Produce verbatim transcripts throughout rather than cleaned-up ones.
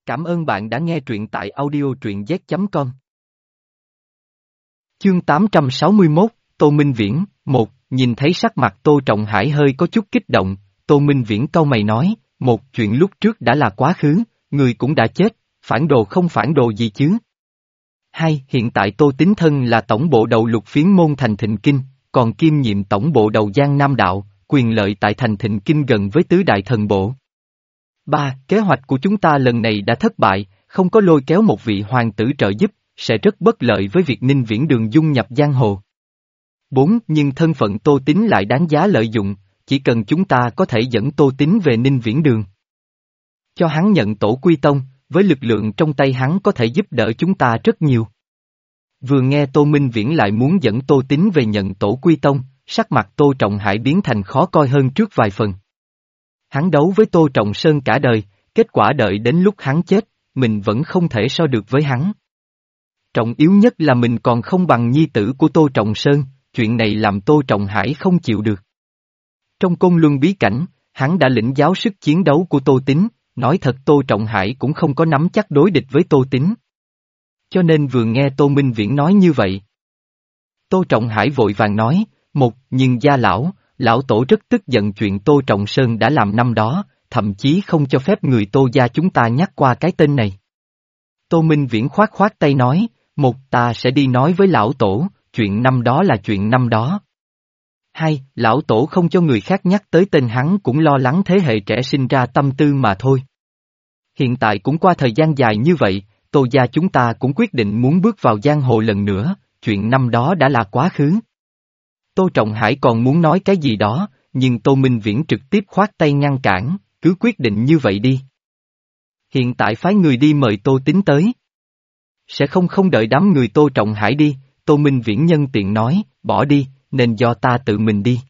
Cảm ơn bạn đã nghe truyện tại audio truyện z chấm com. Chương tám trăm sáu mươi mốt, Tô Minh Viễn, một, nhìn thấy sắc mặt Tô Trọng Hải hơi có chút kích động, Tô Minh Viễn cau mày nói, một, chuyện lúc trước đã là quá khứ, người cũng đã chết, phản đồ không phản đồ gì chứ. Hai, hiện tại Tô Tín Thân là tổng bộ đầu lục phiến môn thành Thịnh Kinh, còn kiêm nhiệm tổng bộ đầu Giang Nam Đạo, quyền lợi tại thành Thịnh Kinh gần với tứ đại thần bộ. Ba, kế hoạch của chúng ta lần này đã thất bại, không có lôi kéo một vị hoàng tử trợ giúp, sẽ rất bất lợi với việc Ninh Viễn Đường dung nhập giang hồ. Bốn, nhưng thân phận Tô Tín lại đáng giá lợi dụng, chỉ cần chúng ta có thể dẫn Tô Tín về Ninh Viễn Đường. Cho hắn nhận tổ quy tông, với lực lượng trong tay hắn có thể giúp đỡ chúng ta rất nhiều. Vừa nghe Tô Minh Viễn lại muốn dẫn Tô Tín về nhận tổ quy tông, sắc mặt Tô Trọng Hải biến thành khó coi hơn trước vài phần. Hắn đấu với Tô Trọng Sơn cả đời, kết quả đợi đến lúc hắn chết, mình vẫn không thể so được với hắn. Trọng yếu nhất là mình còn không bằng nhi tử của Tô Trọng Sơn, chuyện này làm Tô Trọng Hải không chịu được. Trong Côn Luân bí cảnh, hắn đã lĩnh giáo sức chiến đấu của Tô Tín, nói thật Tô Trọng Hải cũng không có nắm chắc đối địch với Tô Tín. Cho nên vừa nghe Tô Minh Viễn nói như vậy. Tô Trọng Hải vội vàng nói, một, nhưng gia lão, lão tổ rất tức giận chuyện Tô Trọng Sơn đã làm năm đó, thậm chí không cho phép người Tô gia chúng ta nhắc qua cái tên này. Tô Minh Viễn khoát khoát tay nói, một, ta sẽ đi nói với lão tổ, chuyện năm đó là chuyện năm đó. Hai, lão tổ không cho người khác nhắc tới tên hắn cũng lo lắng thế hệ trẻ sinh ra tâm tư mà thôi. Hiện tại cũng qua thời gian dài như vậy, Tô gia chúng ta cũng quyết định muốn bước vào giang hồ lần nữa, chuyện năm đó đã là quá khứ. Tô Trọng Hải còn muốn nói cái gì đó, nhưng Tô Minh Viễn trực tiếp khoát tay ngăn cản, cứ quyết định như vậy đi. Hiện tại phái người đi mời Tô Tín tới. Sẽ không không đợi đám người Tô Trọng Hải đi, Tô Minh Viễn nhân tiện nói, bỏ đi, nên do ta tự mình đi.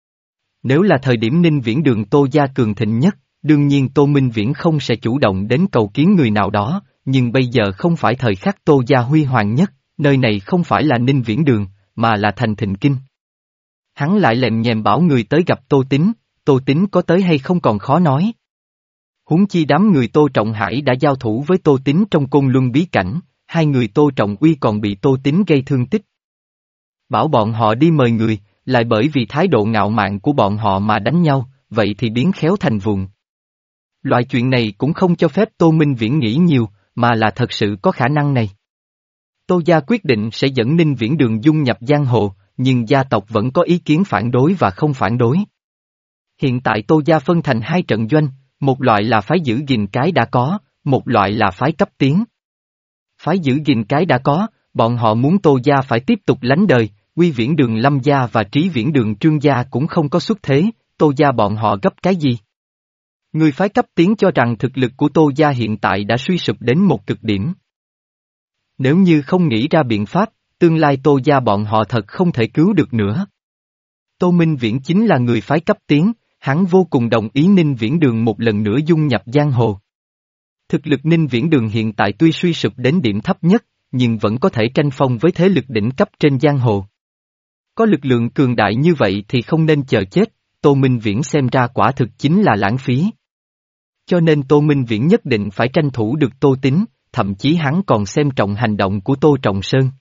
Nếu là thời điểm Ninh Viễn Đường Tô gia cường thịnh nhất, đương nhiên Tô Minh Viễn không sẽ chủ động đến cầu kiến người nào đó, nhưng bây giờ không phải thời khắc Tô gia huy hoàng nhất, nơi này không phải là Ninh Viễn Đường, mà là thành Thịnh Kinh. Hắn lại lèm nhèm bảo người tới gặp Tô Tín, Tô Tín có tới hay không còn khó nói. Huống chi đám người Tô Trọng Hải đã giao thủ với Tô Tín trong Côn Luân bí cảnh, hai người Tô Trọng Uy còn bị Tô Tín gây thương tích. Bảo bọn họ đi mời người, lại bởi vì thái độ ngạo mạn của bọn họ mà đánh nhau, vậy thì biến khéo thành vụn. Loại chuyện này cũng không cho phép Tô Minh Viễn nghĩ nhiều, mà là thật sự có khả năng này. Tô gia quyết định sẽ dẫn Ninh Viễn Đường dung nhập giang hồ, nhưng gia tộc vẫn có ý kiến phản đối và không phản đối. Hiện tại Tô gia phân thành hai trận doanh, một loại là phái giữ gìn cái đã có, một loại là phái cấp tiến. Phái giữ gìn cái đã có, bọn họ muốn Tô gia phải tiếp tục lánh đời, Quy Viễn Đường Lâm gia và Trí Viễn Đường Trương gia cũng không có xuất thế, Tô gia bọn họ gấp cái gì? Người phái cấp tiến cho rằng thực lực của Tô gia hiện tại đã suy sụp đến một cực điểm. Nếu như không nghĩ ra biện pháp, tương lai Tô gia bọn họ thật không thể cứu được nữa. Tô Minh Viễn chính là người phái cấp tiến, hắn vô cùng đồng ý Ninh Viễn Đường một lần nữa dung nhập giang hồ. Thực lực Ninh Viễn Đường hiện tại tuy suy sụp đến điểm thấp nhất, nhưng vẫn có thể tranh phong với thế lực đỉnh cấp trên giang hồ. Có lực lượng cường đại như vậy thì không nên chờ chết, Tô Minh Viễn xem ra quả thực chính là lãng phí. Cho nên Tô Minh Viễn nhất định phải tranh thủ được Tô Tín, thậm chí hắn còn xem trọng hành động của Tô Trọng Sơn.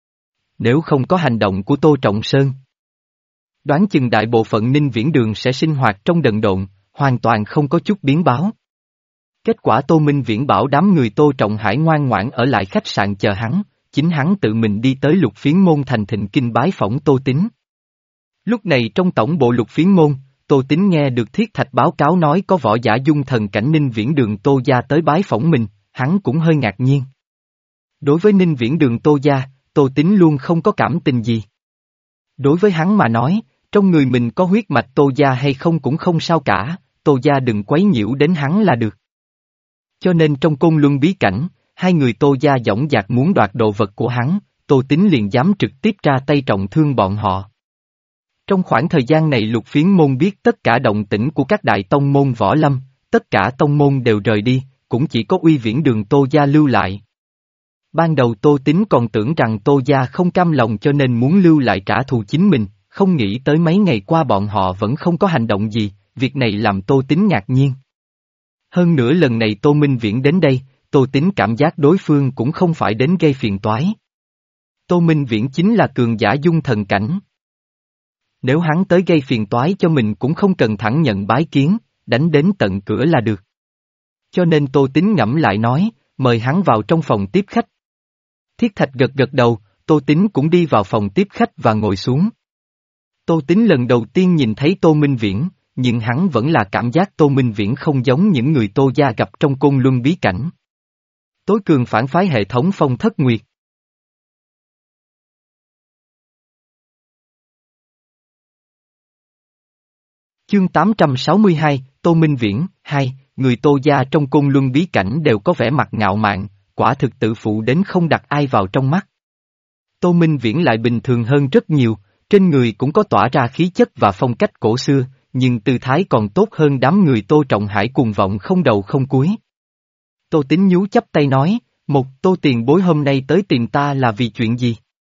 Nếu không có hành động của Tô Trọng Sơn, đoán chừng đại bộ phận Ninh Viễn Đường sẽ sinh hoạt trong đần độn, hoàn toàn không có chút biến báo. Kết quả Tô Minh Viễn bảo đám người Tô Trọng Hải ngoan ngoãn ở lại khách sạn chờ hắn, chính hắn tự mình đi tới lục phiến môn thành Thịnh Kinh bái phỏng Tô Tín. Lúc này trong tổng bộ lục phiến môn, Tô Tín nghe được Thiết Thạch báo cáo nói có võ giả dung thần cảnh Ninh Viễn Đường Tô gia tới bái phỏng mình, hắn cũng hơi ngạc nhiên. Đối với Ninh Viễn Đường Tô gia, Tô Tín luôn không có cảm tình gì. Đối với hắn mà nói, trong người mình có huyết mạch Tô gia hay không cũng không sao cả, Tô gia đừng quấy nhiễu đến hắn là được. Cho nên trong Côn Luân bí cảnh, hai người Tô gia dõng dạc muốn đoạt đồ vật của hắn, Tô Tín liền dám trực tiếp ra tay trọng thương bọn họ. Trong khoảng thời gian này Lục Phiến môn biết tất cả động tĩnh của các đại tông môn võ lâm, tất cả tông môn đều rời đi, cũng chỉ có Uy Viễn Đường Tô gia lưu lại. Ban đầu Tô Tín còn tưởng rằng Tô gia không cam lòng cho nên muốn lưu lại trả thù chính mình, không nghĩ tới mấy ngày qua bọn họ vẫn không có hành động gì, việc này làm Tô Tín ngạc nhiên. Hơn nữa lần này Tô Minh Viễn đến đây, Tô Tín cảm giác đối phương cũng không phải đến gây phiền toái. Tô Minh Viễn chính là cường giả dung thần cảnh. Nếu hắn tới gây phiền toái cho mình cũng không cần thẳng nhận bái kiến, đánh đến tận cửa là được. Cho nên Tô Tín ngẫm lại nói, mời hắn vào trong phòng tiếp khách. Thiết Thạch gật gật đầu, Tô Tín cũng đi vào phòng tiếp khách và ngồi xuống. Tô Tín lần đầu tiên nhìn thấy Tô Minh Viễn, nhưng hắn vẫn là cảm giác Tô Minh Viễn không giống những người Tô gia gặp trong Côn Luân bí cảnh. Tối cường phản phái hệ thống Phong Thất Nguyệt. Chương tám trăm sáu mươi hai, Tô Minh Viễn, hai, người Tô gia trong Côn Luân bí cảnh đều có vẻ mặt ngạo mạn, quả thực tự phụ đến không đặt ai vào trong mắt. Tô Minh Viễn lại bình thường hơn rất nhiều, trên người cũng có tỏa ra khí chất và phong cách cổ xưa, nhưng tư thái còn tốt hơn đám người Tô Trọng Hải cuồng vọng không đầu không cuối. Tô Tín nhú chắp tay nói, một Tô tiền bối hôm nay tới tìm ta là vì chuyện gì?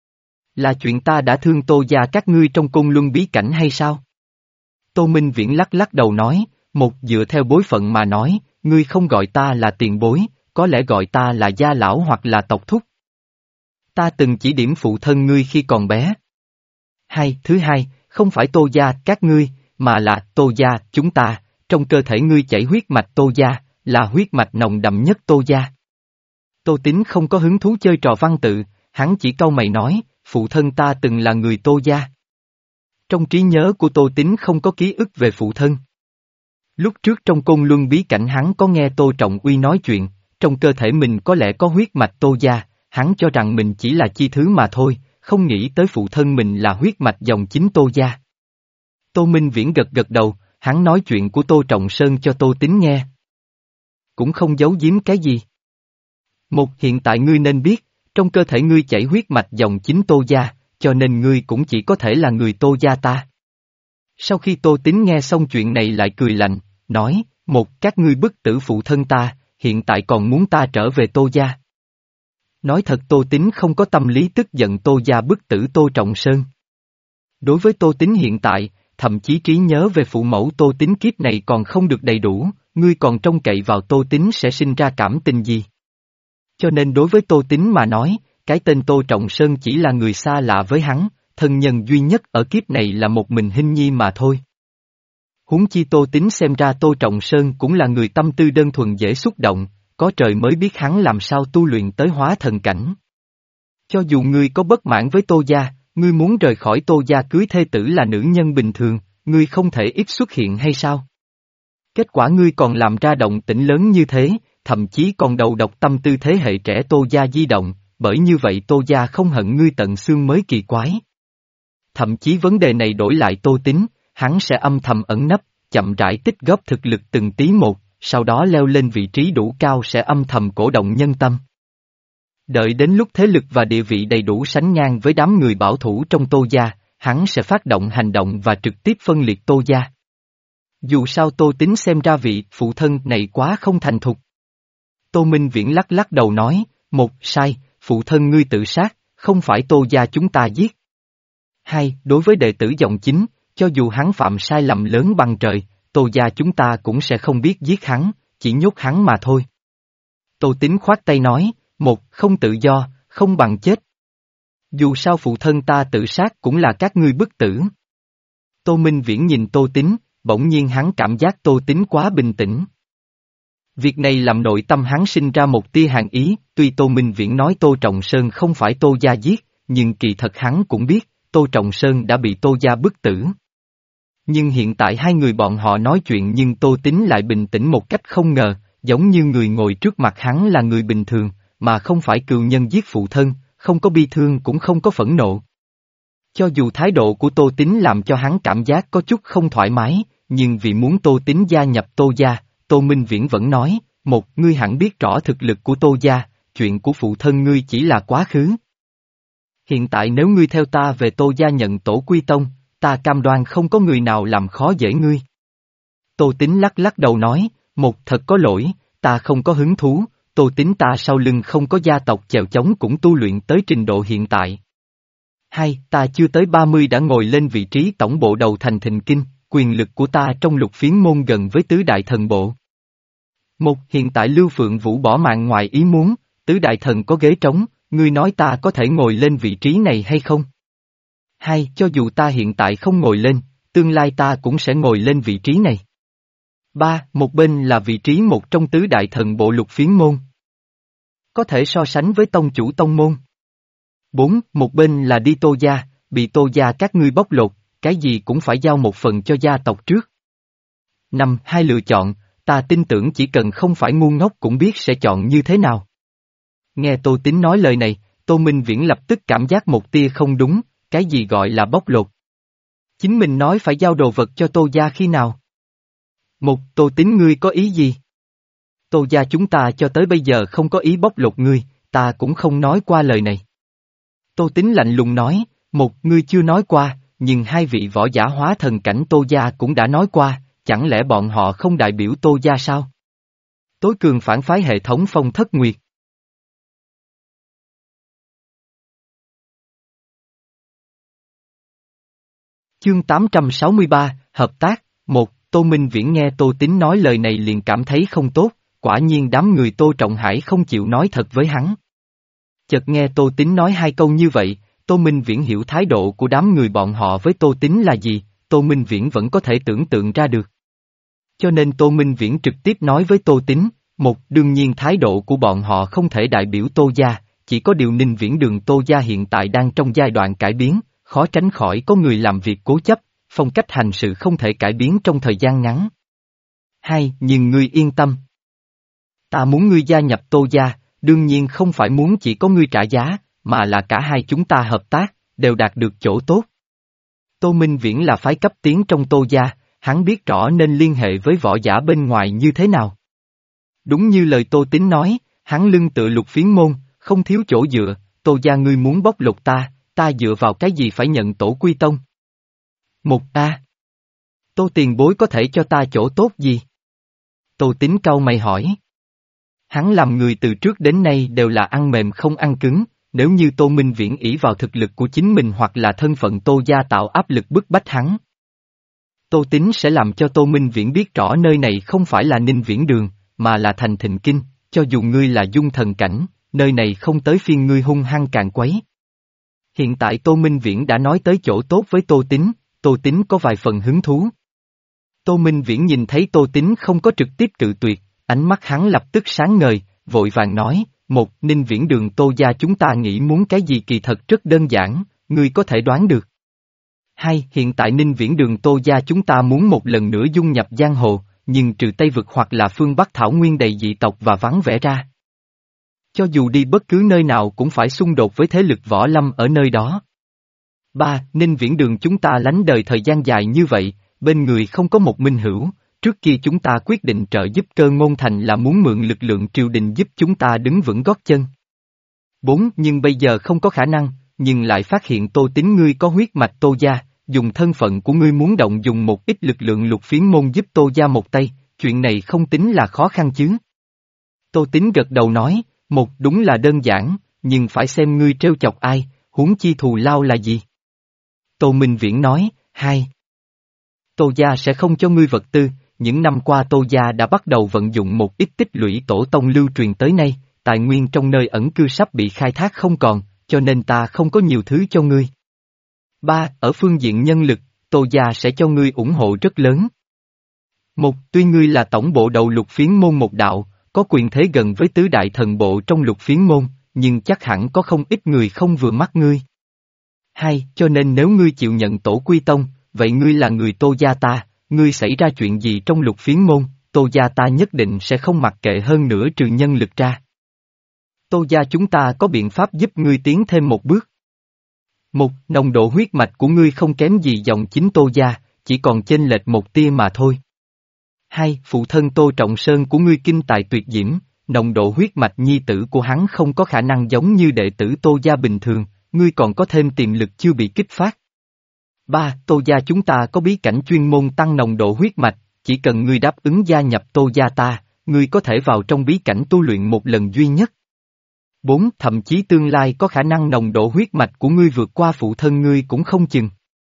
Là chuyện ta đã thương Tô gia các ngươi trong Côn Luân bí cảnh hay sao? Tô Minh Viễn lắc lắc đầu nói, một dựa theo bối phận mà nói, ngươi không gọi ta là tiền bối, có lẽ gọi ta là gia lão hoặc là tộc thúc. Ta từng chỉ điểm phụ thân ngươi khi còn bé. Hai, thứ hai, không phải Tô gia các ngươi, mà là Tô gia chúng ta, trong cơ thể ngươi chảy huyết mạch Tô gia, là huyết mạch nồng đậm nhất Tô gia. Tô Tín không có hứng thú chơi trò văn tự, hắn chỉ cau mày nói, phụ thân ta từng là người Tô gia. Trong trí nhớ của Tô Tín không có ký ức về phụ thân. Lúc trước trong Côn Luân bí cảnh hắn có nghe Tô Trọng Uy nói chuyện, trong cơ thể mình có lẽ có huyết mạch Tô gia, hắn cho rằng mình chỉ là chi thứ mà thôi, không nghĩ tới phụ thân mình là huyết mạch dòng chính Tô gia. Tô Minh Viễn gật gật đầu, hắn nói chuyện của Tô Trọng Sơn cho Tô Tín nghe. Cũng không giấu giếm cái gì. Một, hiện tại ngươi nên biết, trong cơ thể ngươi chảy huyết mạch dòng chính Tô gia, cho nên ngươi cũng chỉ có thể là người Tô gia ta. Sau khi Tô Tín nghe xong chuyện này lại cười lạnh, nói, một, các ngươi bức tử phụ thân ta, hiện tại còn muốn ta trở về Tô gia. Nói thật Tô Tín không có tâm lý tức giận Tô gia bức tử Tô Trọng Sơn. Đối với Tô Tín hiện tại, thậm chí trí nhớ về phụ mẫu Tô Tín kiếp này còn không được đầy đủ, ngươi còn trông cậy vào Tô Tín sẽ sinh ra cảm tình gì. Cho nên đối với Tô Tín mà nói, cái tên Tô Trọng Sơn chỉ là người xa lạ với hắn, thân nhân duy nhất ở kiếp này là một mình Hinh Nhi mà thôi. Huống chi Tô Tín xem ra Tô Trọng Sơn cũng là người tâm tư đơn thuần dễ xúc động, có trời mới biết hắn làm sao tu luyện tới hóa thần cảnh. Cho dù ngươi có bất mãn với Tô gia, ngươi muốn rời khỏi Tô gia cưới thê tử là nữ nhân bình thường, ngươi không thể ít xuất hiện hay sao? Kết quả ngươi còn làm ra động tĩnh lớn như thế, thậm chí còn đầu độc tâm tư thế hệ trẻ Tô gia di động, bởi như vậy Tô gia không hận ngươi tận xương mới kỳ quái. Thậm chí vấn đề này đổi lại Tô Tín, hắn sẽ âm thầm ẩn nấp, chậm rãi tích góp thực lực từng tí một, sau đó leo lên vị trí đủ cao sẽ âm thầm cổ động nhân tâm. Đợi đến lúc thế lực và địa vị đầy đủ sánh ngang với đám người bảo thủ trong Tô gia, hắn sẽ phát động hành động và trực tiếp phân liệt Tô gia. Dù sao Tô Tín xem ra vị phụ thân này quá không thành thục. Tô Minh Viễn lắc lắc đầu nói, một, sai, phụ thân ngươi tự sát, không phải Tô gia chúng ta giết. Hai, đối với đệ tử dòng chính, cho dù hắn phạm sai lầm lớn bằng trời, Tô gia chúng ta cũng sẽ không biết giết hắn, chỉ nhốt hắn mà thôi. Tô Tín khoát tay nói, một, không tự do, không bằng chết. Dù sao phụ thân ta tự sát cũng là các ngươi bức tử. Tô Minh Viễn nhìn Tô Tín, bỗng nhiên hắn cảm giác Tô Tín quá bình tĩnh. Việc này làm nội tâm hắn sinh ra một tia hàn ý, tuy Tô Minh Viễn nói Tô Trọng Sơn không phải Tô gia giết, nhưng kỳ thật hắn cũng biết, Tô Trọng Sơn đã bị Tô gia bức tử. Nhưng hiện tại hai người bọn họ nói chuyện nhưng Tô Tín lại bình tĩnh một cách không ngờ, giống như người ngồi trước mặt hắn là người bình thường, mà không phải cừu nhân giết phụ thân, không có bi thương cũng không có phẫn nộ. Cho dù thái độ của Tô Tín làm cho hắn cảm giác có chút không thoải mái, nhưng vì muốn Tô Tín gia nhập Tô gia, Tô Minh Viễn vẫn nói, một, ngươi hẳn biết rõ thực lực của Tô gia, chuyện của phụ thân ngươi chỉ là quá khứ. Hiện tại nếu ngươi theo ta về Tô gia nhận tổ quy tông, ta cam đoan không có người nào làm khó dễ ngươi. Tô Tín lắc lắc đầu nói, một thật có lỗi, ta không có hứng thú, Tô Tín ta sau lưng không có gia tộc chèo chống cũng tu luyện tới trình độ hiện tại. Hai, ta chưa tới ba mươi đã ngồi lên vị trí tổng bộ đầu thành Thịnh Kinh, quyền lực của ta trong lục phiến môn gần với tứ đại thần bộ. Một, hiện tại Lưu Phượng Vũ bỏ mạng ngoài ý muốn, tứ đại thần có ghế trống, ngươi nói ta có thể ngồi lên vị trí này hay không? Hai, cho dù ta hiện tại không ngồi lên, tương lai ta cũng sẽ ngồi lên vị trí này. Ba, một bên là vị trí một trong tứ đại thần bộ Lục Phiến môn. Có thể so sánh với tông chủ tông môn. Bốn, một bên là đi Tô gia, bị Tô gia các ngươi bóc lột, cái gì cũng phải giao một phần cho gia tộc trước. Năm, hai lựa chọn, ta tin tưởng chỉ cần không phải ngu ngốc cũng biết sẽ chọn như thế nào. Nghe Tô Tín nói lời này, Tô Minh Viễn lập tức cảm giác một tia không đúng, cái gì gọi là bóc lột. Chính mình nói phải giao đồ vật cho Tô gia khi nào? Một, Tô Tín ngươi có ý gì? Tô gia chúng ta cho tới bây giờ không có ý bóc lột ngươi, ta cũng không nói qua lời này. Tô Tín lạnh lùng nói, một, ngươi chưa nói qua, nhưng hai vị võ giả hóa thần cảnh Tô gia cũng đã nói qua, chẳng lẽ bọn họ không đại biểu Tô gia sao? Tối cường phản phái hệ thống Phong Thất Nguyệt. Chương tám trăm sáu mươi ba, Hợp tác, một, Tô Minh Viễn nghe Tô Tín nói lời này liền cảm thấy không tốt, quả nhiên đám người Tô Trọng Hải không chịu nói thật với hắn. Chợt nghe Tô Tín nói hai câu như vậy, Tô Minh Viễn hiểu thái độ của đám người bọn họ với Tô Tín là gì, Tô Minh Viễn vẫn có thể tưởng tượng ra được. Cho nên Tô Minh Viễn trực tiếp nói với Tô Tín, một, đương nhiên thái độ của bọn họ không thể đại biểu Tô gia, chỉ có điều Ninh Viễn Đường Tô gia hiện tại đang trong giai đoạn cải biến, khó tránh khỏi có người làm việc cố chấp, phong cách hành sự không thể cải biến trong thời gian ngắn. Hai, nhưng ngươi yên tâm. Ta muốn ngươi gia nhập Tô gia, đương nhiên không phải muốn chỉ có ngươi trả giá, mà là cả hai chúng ta hợp tác, đều đạt được chỗ tốt. Tô Minh Viễn là phái cấp tiến trong Tô gia, hắn biết rõ nên liên hệ với võ giả bên ngoài như thế nào. Đúng như lời Tô Tín nói, hắn lưng tựa Lục Phiến môn, không thiếu chỗ dựa, Tô gia ngươi muốn bóc lột ta, ta dựa vào cái gì phải nhận tổ quy tông? Một A. Tô tiền bối có thể cho ta chỗ tốt gì? Tô Tín cau mày hỏi. Hắn làm người từ trước đến nay đều là ăn mềm không ăn cứng, nếu như Tô Minh Viễn ỷ vào thực lực của chính mình hoặc là thân phận Tô gia tạo áp lực bức bách hắn. Tô Tín sẽ làm cho Tô Minh Viễn biết rõ nơi này không phải là Ninh Viễn Đường, mà là thành Thịnh Kinh, cho dù ngươi là dung thần cảnh, nơi này không tới phiên ngươi hung hăng càn quấy. Hiện tại Tô Minh Viễn đã nói tới chỗ tốt với Tô Tín, Tô Tín có vài phần hứng thú. Tô Minh Viễn nhìn thấy Tô Tín không có trực tiếp cự tuyệt, ánh mắt hắn lập tức sáng ngời, vội vàng nói, một, Ninh Viễn Đường Tô gia chúng ta nghĩ muốn cái gì kỳ thật rất đơn giản, ngươi có thể đoán được. Hai, hiện tại Ninh Viễn Đường Tô gia chúng ta muốn một lần nữa dung nhập giang hồ, nhưng trừ Tây Vực hoặc là phương Bắc Thảo Nguyên đầy dị tộc và vắng vẻ ra. Cho dù đi bất cứ nơi nào cũng phải xung đột với thế lực võ lâm ở nơi đó. Ba, Ninh Viễn Đường chúng ta lánh đời thời gian dài như vậy, bên người không có một minh hữu, trước kia chúng ta quyết định trợ giúp Cơ Ngôn Thành là muốn mượn lực lượng triều đình giúp chúng ta đứng vững gót chân. Bốn, nhưng bây giờ không có khả năng, nhưng lại phát hiện Tô Tín ngươi có huyết mạch Tô gia, dùng thân phận của ngươi muốn động dùng một ít lực lượng Lục Phiến môn giúp Tô gia một tay, chuyện này không tính là khó khăn chứ. Tô Tín gật đầu nói, một đúng là đơn giản, nhưng phải xem ngươi trêu chọc ai, huống chi thù lao là gì. Tô Minh Viễn nói, hai. Tô gia sẽ không cho ngươi vật tư, những năm qua Tô gia đã bắt đầu vận dụng một ít tích lũy tổ tông lưu truyền tới nay, tài nguyên trong nơi ẩn cư sắp bị khai thác không còn, cho nên ta không có nhiều thứ cho ngươi. Ba, ở phương diện nhân lực, Tô gia sẽ cho ngươi ủng hộ rất lớn. Một, tuy ngươi là tổng bộ đầu Lục Phiến môn một đạo, có quyền thế gần với tứ đại thần bộ trong Lục Phiến môn, nhưng chắc hẳn có không ít người không vừa mắt ngươi. Hai, cho nên nếu ngươi chịu nhận tổ quy tông, vậy ngươi là người Tô gia ta, ngươi xảy ra chuyện gì trong Lục Phiến môn, Tô gia ta nhất định sẽ không mặc kệ hơn nữa trừ nhân lực ra. Tô gia chúng ta có biện pháp giúp ngươi tiến thêm một bước. Một, nồng độ huyết mạch của ngươi không kém gì dòng chính Tô gia, chỉ còn chênh lệch một tia mà thôi. Hai, phụ thân Tô Trọng Sơn của ngươi kinh tài tuyệt diễm, nồng độ huyết mạch nhi tử của hắn không có khả năng giống như đệ tử Tô gia bình thường, ngươi còn có thêm tiềm lực chưa bị kích phát. Ba, Tô gia chúng ta có bí cảnh chuyên môn tăng nồng độ huyết mạch, chỉ cần ngươi đáp ứng gia nhập Tô gia ta, ngươi có thể vào trong bí cảnh tu luyện một lần duy nhất. Bốn, thậm chí tương lai có khả năng nồng độ huyết mạch của ngươi vượt qua phụ thân ngươi cũng không chừng.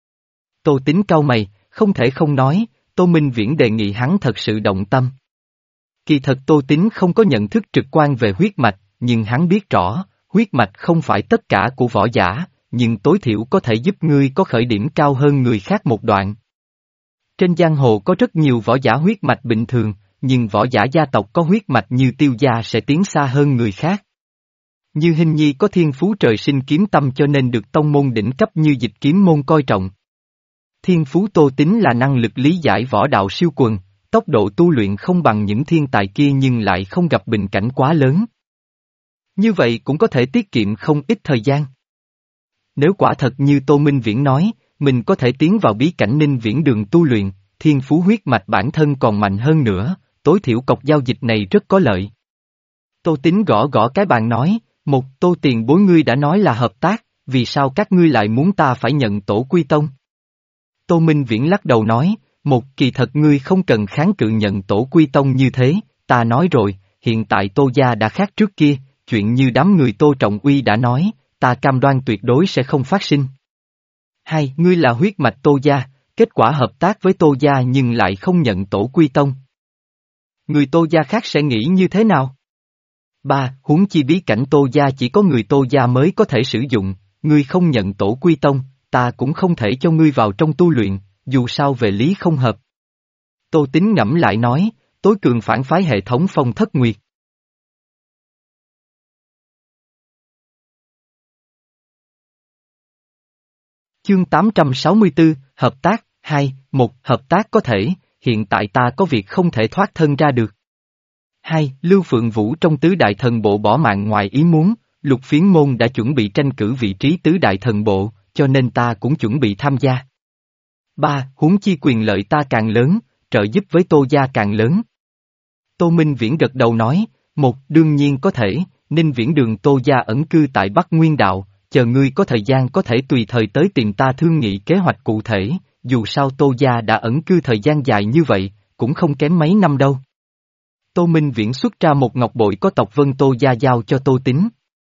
Tô Tín cau mày, không thể không nói, Tô Minh Viễn đề nghị hắn thật sự động tâm. Kỳ thật Tô Tín không có nhận thức trực quan về huyết mạch, nhưng hắn biết rõ, huyết mạch không phải tất cả của võ giả, nhưng tối thiểu có thể giúp ngươi có khởi điểm cao hơn người khác một đoạn. Trên giang hồ có rất nhiều võ giả huyết mạch bình thường, nhưng võ giả gia tộc có huyết mạch như Tiêu gia sẽ tiến xa hơn người khác. Như Hình Nhi có thiên phú trời sinh kiếm tâm cho nên được tông môn đỉnh cấp như Dịch Kiếm môn coi trọng. Thiên phú Tô Tín là năng lực lý giải võ đạo siêu quần, tốc độ tu luyện không bằng những thiên tài kia nhưng lại không gặp bình cảnh quá lớn. Như vậy cũng có thể tiết kiệm không ít thời gian. Nếu quả thật như Tô Minh Viễn nói, mình có thể tiến vào bí cảnh Ninh Viễn đường tu luyện, thiên phú huyết mạch bản thân còn mạnh hơn nữa, tối thiểu cọc giao dịch này rất có lợi. Tô Tín gõ gõ cái bàn nói, một Tô tiền bối ngươi đã nói là hợp tác, vì sao các ngươi lại muốn ta phải nhận tổ quy tông? Tô Minh Viễn lắc đầu nói, một kỳ thật ngươi không cần kháng cự nhận tổ quy tông như thế, ta nói rồi, hiện tại Tô gia đã khác trước kia, chuyện như đám người Tô Trọng Uy đã nói, ta cam đoan tuyệt đối sẽ không phát sinh. Hai, ngươi là huyết mạch Tô gia, kết quả hợp tác với Tô gia nhưng lại không nhận tổ quy tông. Người Tô gia khác sẽ nghĩ như thế nào? Ba, huống chi bí cảnh Tô gia chỉ có người Tô gia mới có thể sử dụng, ngươi không nhận tổ quy tông, ta cũng không thể cho ngươi vào trong tu luyện, dù sao về lý không hợp. Tô Tín ngẫm lại nói, tối cường phản phái hệ thống Phong Thất Nguyệt. Chương tám trăm sáu mươi tư, Hợp tác, hai, một, hợp tác có thể, hiện tại ta có việc không thể thoát thân ra được. Hai, Lưu Phượng Vũ trong tứ đại thần bộ bỏ mạng ngoài ý muốn, Lục Phiến môn đã chuẩn bị tranh cử vị trí tứ đại thần bộ, cho nên ta cũng chuẩn bị tham gia. Ba, huống chi quyền lợi ta càng lớn, trợ giúp với Tô gia càng lớn. Tô Minh Viễn gật đầu nói, một, đương nhiên có thể, Ninh Viễn đường Tô gia ẩn cư tại Bắc Nguyên Đạo, chờ ngươi có thời gian có thể tùy thời tới tìm ta thương nghị kế hoạch cụ thể, dù sao Tô gia đã ẩn cư thời gian dài như vậy, cũng không kém mấy năm đâu. Tô Minh Viễn xuất ra một ngọc bội có tộc Vân Tô gia giao cho Tô Tín.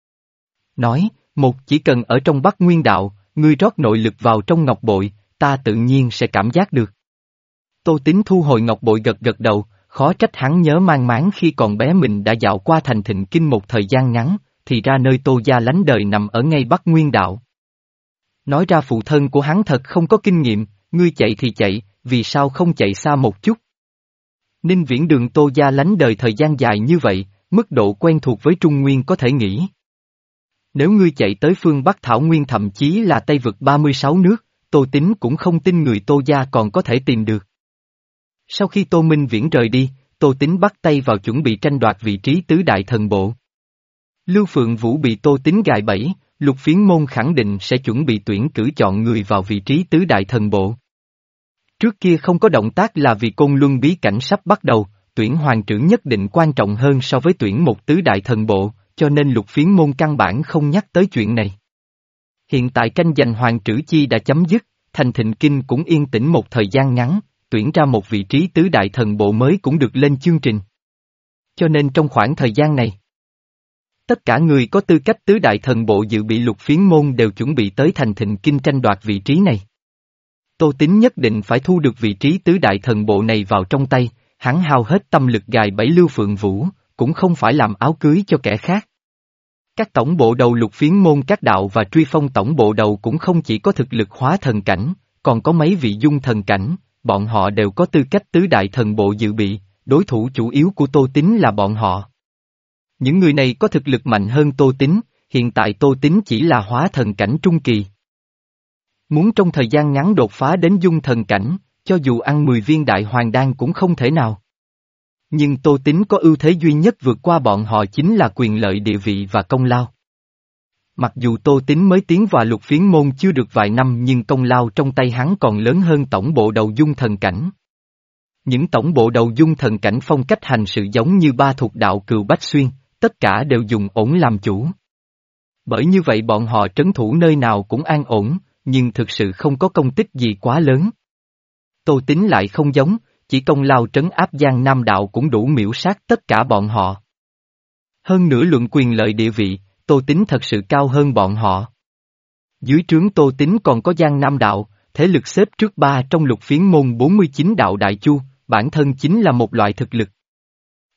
Nói, một chỉ cần ở trong Bắc Nguyên Đạo, ngươi rót nội lực vào trong ngọc bội, ta tự nhiên sẽ cảm giác được. Tô Tín thu hồi ngọc bội gật gật đầu, khó trách hắn nhớ mang máng khi còn bé mình đã dạo qua thành Thịnh Kinh một thời gian ngắn, thì ra nơi Tô gia lánh đời nằm ở ngay Bắc Nguyên Đạo. Nói ra phụ thân của hắn thật không có kinh nghiệm, ngươi chạy thì chạy, vì sao không chạy xa một chút? Ninh Viễn đường Tô gia lánh đời thời gian dài như vậy, mức độ quen thuộc với Trung Nguyên có thể nghĩ. Nếu ngươi chạy tới phương Bắc Thảo Nguyên thậm chí là Tây vực ba mươi sáu nước, Tô Tín cũng không tin người Tô gia còn có thể tìm được. Sau khi Tô Minh Viễn rời đi, Tô Tín bắt tay vào chuẩn bị tranh đoạt vị trí tứ đại thần bộ. Lưu Phượng Vũ bị Tô Tín gài bẫy, Lục Phiến môn khẳng định sẽ chuẩn bị tuyển cử chọn người vào vị trí tứ đại thần bộ. Trước kia không có động tác là vì Côn Luân bí cảnh sắp bắt đầu, tuyển hoàng trưởng nhất định quan trọng hơn so với tuyển một tứ đại thần bộ, cho nên Lục Phiến môn căn bản không nhắc tới chuyện này. Hiện tại tranh giành hoàng trữ chi đã chấm dứt, thành Thịnh Kinh cũng yên tĩnh một thời gian ngắn, tuyển ra một vị trí tứ đại thần bộ mới cũng được lên chương trình. Cho nên trong khoảng thời gian này, tất cả người có tư cách tứ đại thần bộ dự bị Lục Phiến môn đều chuẩn bị tới thành Thịnh Kinh tranh đoạt vị trí này. Tô Tín nhất định phải thu được vị trí tứ đại thần bộ này vào trong tay, hắn hao hết tâm lực gài bẫy Lưu Phượng Vũ, cũng không phải làm áo cưới cho kẻ khác. Các tổng bộ đầu Lục Phiến môn các đạo và truy phong tổng bộ đầu cũng không chỉ có thực lực hóa thần cảnh, còn có mấy vị dung thần cảnh, bọn họ đều có tư cách tứ đại thần bộ dự bị, đối thủ chủ yếu của Tô Tín là bọn họ. Những người này có thực lực mạnh hơn Tô Tín, hiện tại Tô Tín chỉ là hóa thần cảnh trung kỳ. Muốn trong thời gian ngắn đột phá đến dung thần cảnh, cho dù ăn mười viên đại hoàng đan cũng không thể nào. Nhưng Tô Tín có ưu thế duy nhất vượt qua bọn họ chính là quyền lợi địa vị và công lao. Mặc dù Tô Tín mới tiến vào Lục Phiến môn chưa được vài năm nhưng công lao trong tay hắn còn lớn hơn tổng bộ đầu dung thần cảnh. Những tổng bộ đầu dung thần cảnh phong cách hành sự giống như ba thuộc đạo Cừu Bách Xuyên, tất cả đều dùng ổn làm chủ. Bởi như vậy bọn họ trấn thủ nơi nào cũng an ổn, nhưng thực sự không có công tích gì quá lớn. Tô Tín lại không giống, chỉ công lao trấn áp Giang Nam đạo cũng đủ miễu sát tất cả bọn họ. Hơn nữa luận quyền lợi địa vị, Tô Tín thật sự cao hơn bọn họ. Dưới trướng Tô Tín còn có Giang Nam đạo, thế lực xếp trước ba trong Lục Phiến môn bốn mươi chín đạo đại chu, bản thân chính là một loại thực lực.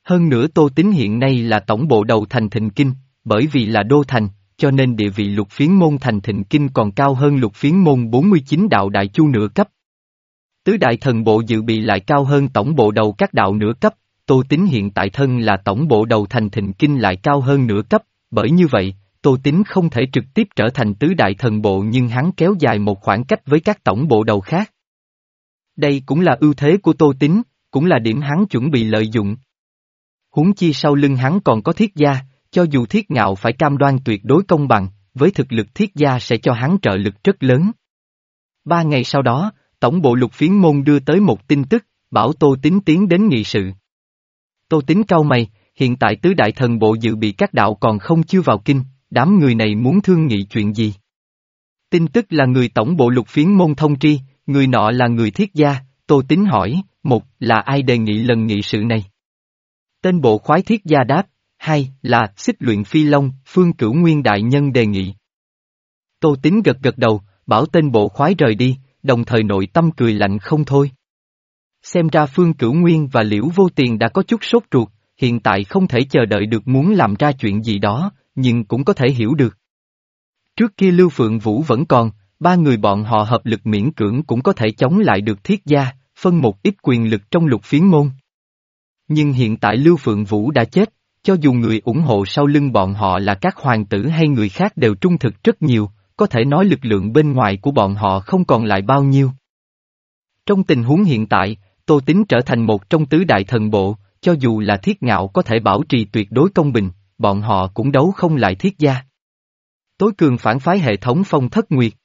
Hơn nữa Tô Tín hiện nay là tổng bộ đầu thành Thịnh Kinh, bởi vì là đô thành, cho nên địa vị Lục Phiến môn thành Thịnh Kinh còn cao hơn Lục Phiến môn bốn mươi chín đạo đại chu nửa cấp. Tứ đại thần bộ dự bị lại cao hơn tổng bộ đầu các đạo nửa cấp, Tô Tín hiện tại thân là tổng bộ đầu thành Thịnh Kinh lại cao hơn nửa cấp, bởi như vậy, Tô Tín không thể trực tiếp trở thành tứ đại thần bộ nhưng hắn kéo dài một khoảng cách với các tổng bộ đầu khác. Đây cũng là ưu thế của Tô Tín, cũng là điểm hắn chuẩn bị lợi dụng. Huống chi sau lưng hắn còn có Thiết Gia, cho dù Thiết Ngạo phải cam đoan tuyệt đối công bằng, với thực lực Thiết Gia sẽ cho hắn trợ lực rất lớn. Ba ngày sau đó, tổng bộ Lục Phiến môn đưa tới một tin tức, bảo Tô Tín tiến đến nghị sự. Tô Tín cau mày, hiện tại tứ đại thần bộ dự bị các đạo còn không chưa vào kinh, đám người này muốn thương nghị chuyện gì? Tin tức là người tổng bộ Lục Phiến môn thông tri, người nọ là người Thiết Gia, Tô Tín hỏi, một, là ai đề nghị lần nghị sự này? Tên bộ khoái Thiết Gia đáp, hai, là Xích Luyện Phi Long, Phương Cửu Nguyên đại nhân đề nghị. Tô Tín gật gật đầu, bảo tên bộ khoái rời đi, đồng thời nội tâm cười lạnh không thôi. Xem ra Phương Cửu Nguyên và Liễu Vô Tiền đã có chút sốt ruột, hiện tại không thể chờ đợi được muốn làm ra chuyện gì đó, nhưng cũng có thể hiểu được. Trước kia Lưu Phượng Vũ vẫn còn, ba người bọn họ hợp lực miễn cưỡng cũng có thể chống lại được Thiết Gia, phân một ít quyền lực trong Lục Phiến môn. Nhưng hiện tại Lưu Phượng Vũ đã chết, cho dù người ủng hộ sau lưng bọn họ là các hoàng tử hay người khác đều trung thực rất nhiều, có thể nói lực lượng bên ngoài của bọn họ không còn lại bao nhiêu. Trong tình huống hiện tại, Tô Tín trở thành một trong tứ đại thần bộ, cho dù là Thiết Ngạo có thể bảo trì tuyệt đối công bình, bọn họ cũng đấu không lại Thiết Gia. Tối cường phản phái hệ thống Phong Thất Nguyệt.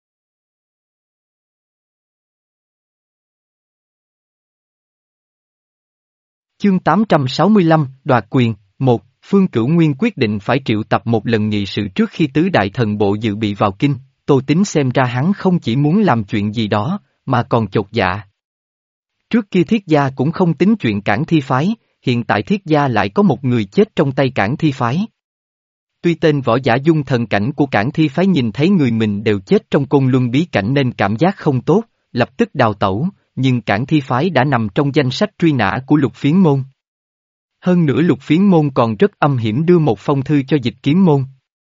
Chương tám trăm sáu mươi lăm, đoạt quyền, một, Phương Cửu Nguyên quyết định phải triệu tập một lần nghị sự trước khi tứ đại thần bộ dự bị vào kinh, Tô Tín xem ra hắn không chỉ muốn làm chuyện gì đó, mà còn chột dạ. Trước kia Thiết Gia cũng không tính chuyện Cản Thi Phái, hiện tại Thiết Gia lại có một người chết trong tay Cản Thi Phái. Tuy tên võ giả dung thần cảnh của Cản Thi Phái nhìn thấy người mình đều chết trong côn luân bí cảnh nên cảm giác không tốt, lập tức đào tẩu, nhưng Cản Thi Phái đã nằm trong danh sách truy nã của Lục Phiến môn. Hơn nữa Lục Phiến môn còn rất âm hiểm đưa một phong thư cho Dịch Kiếm môn.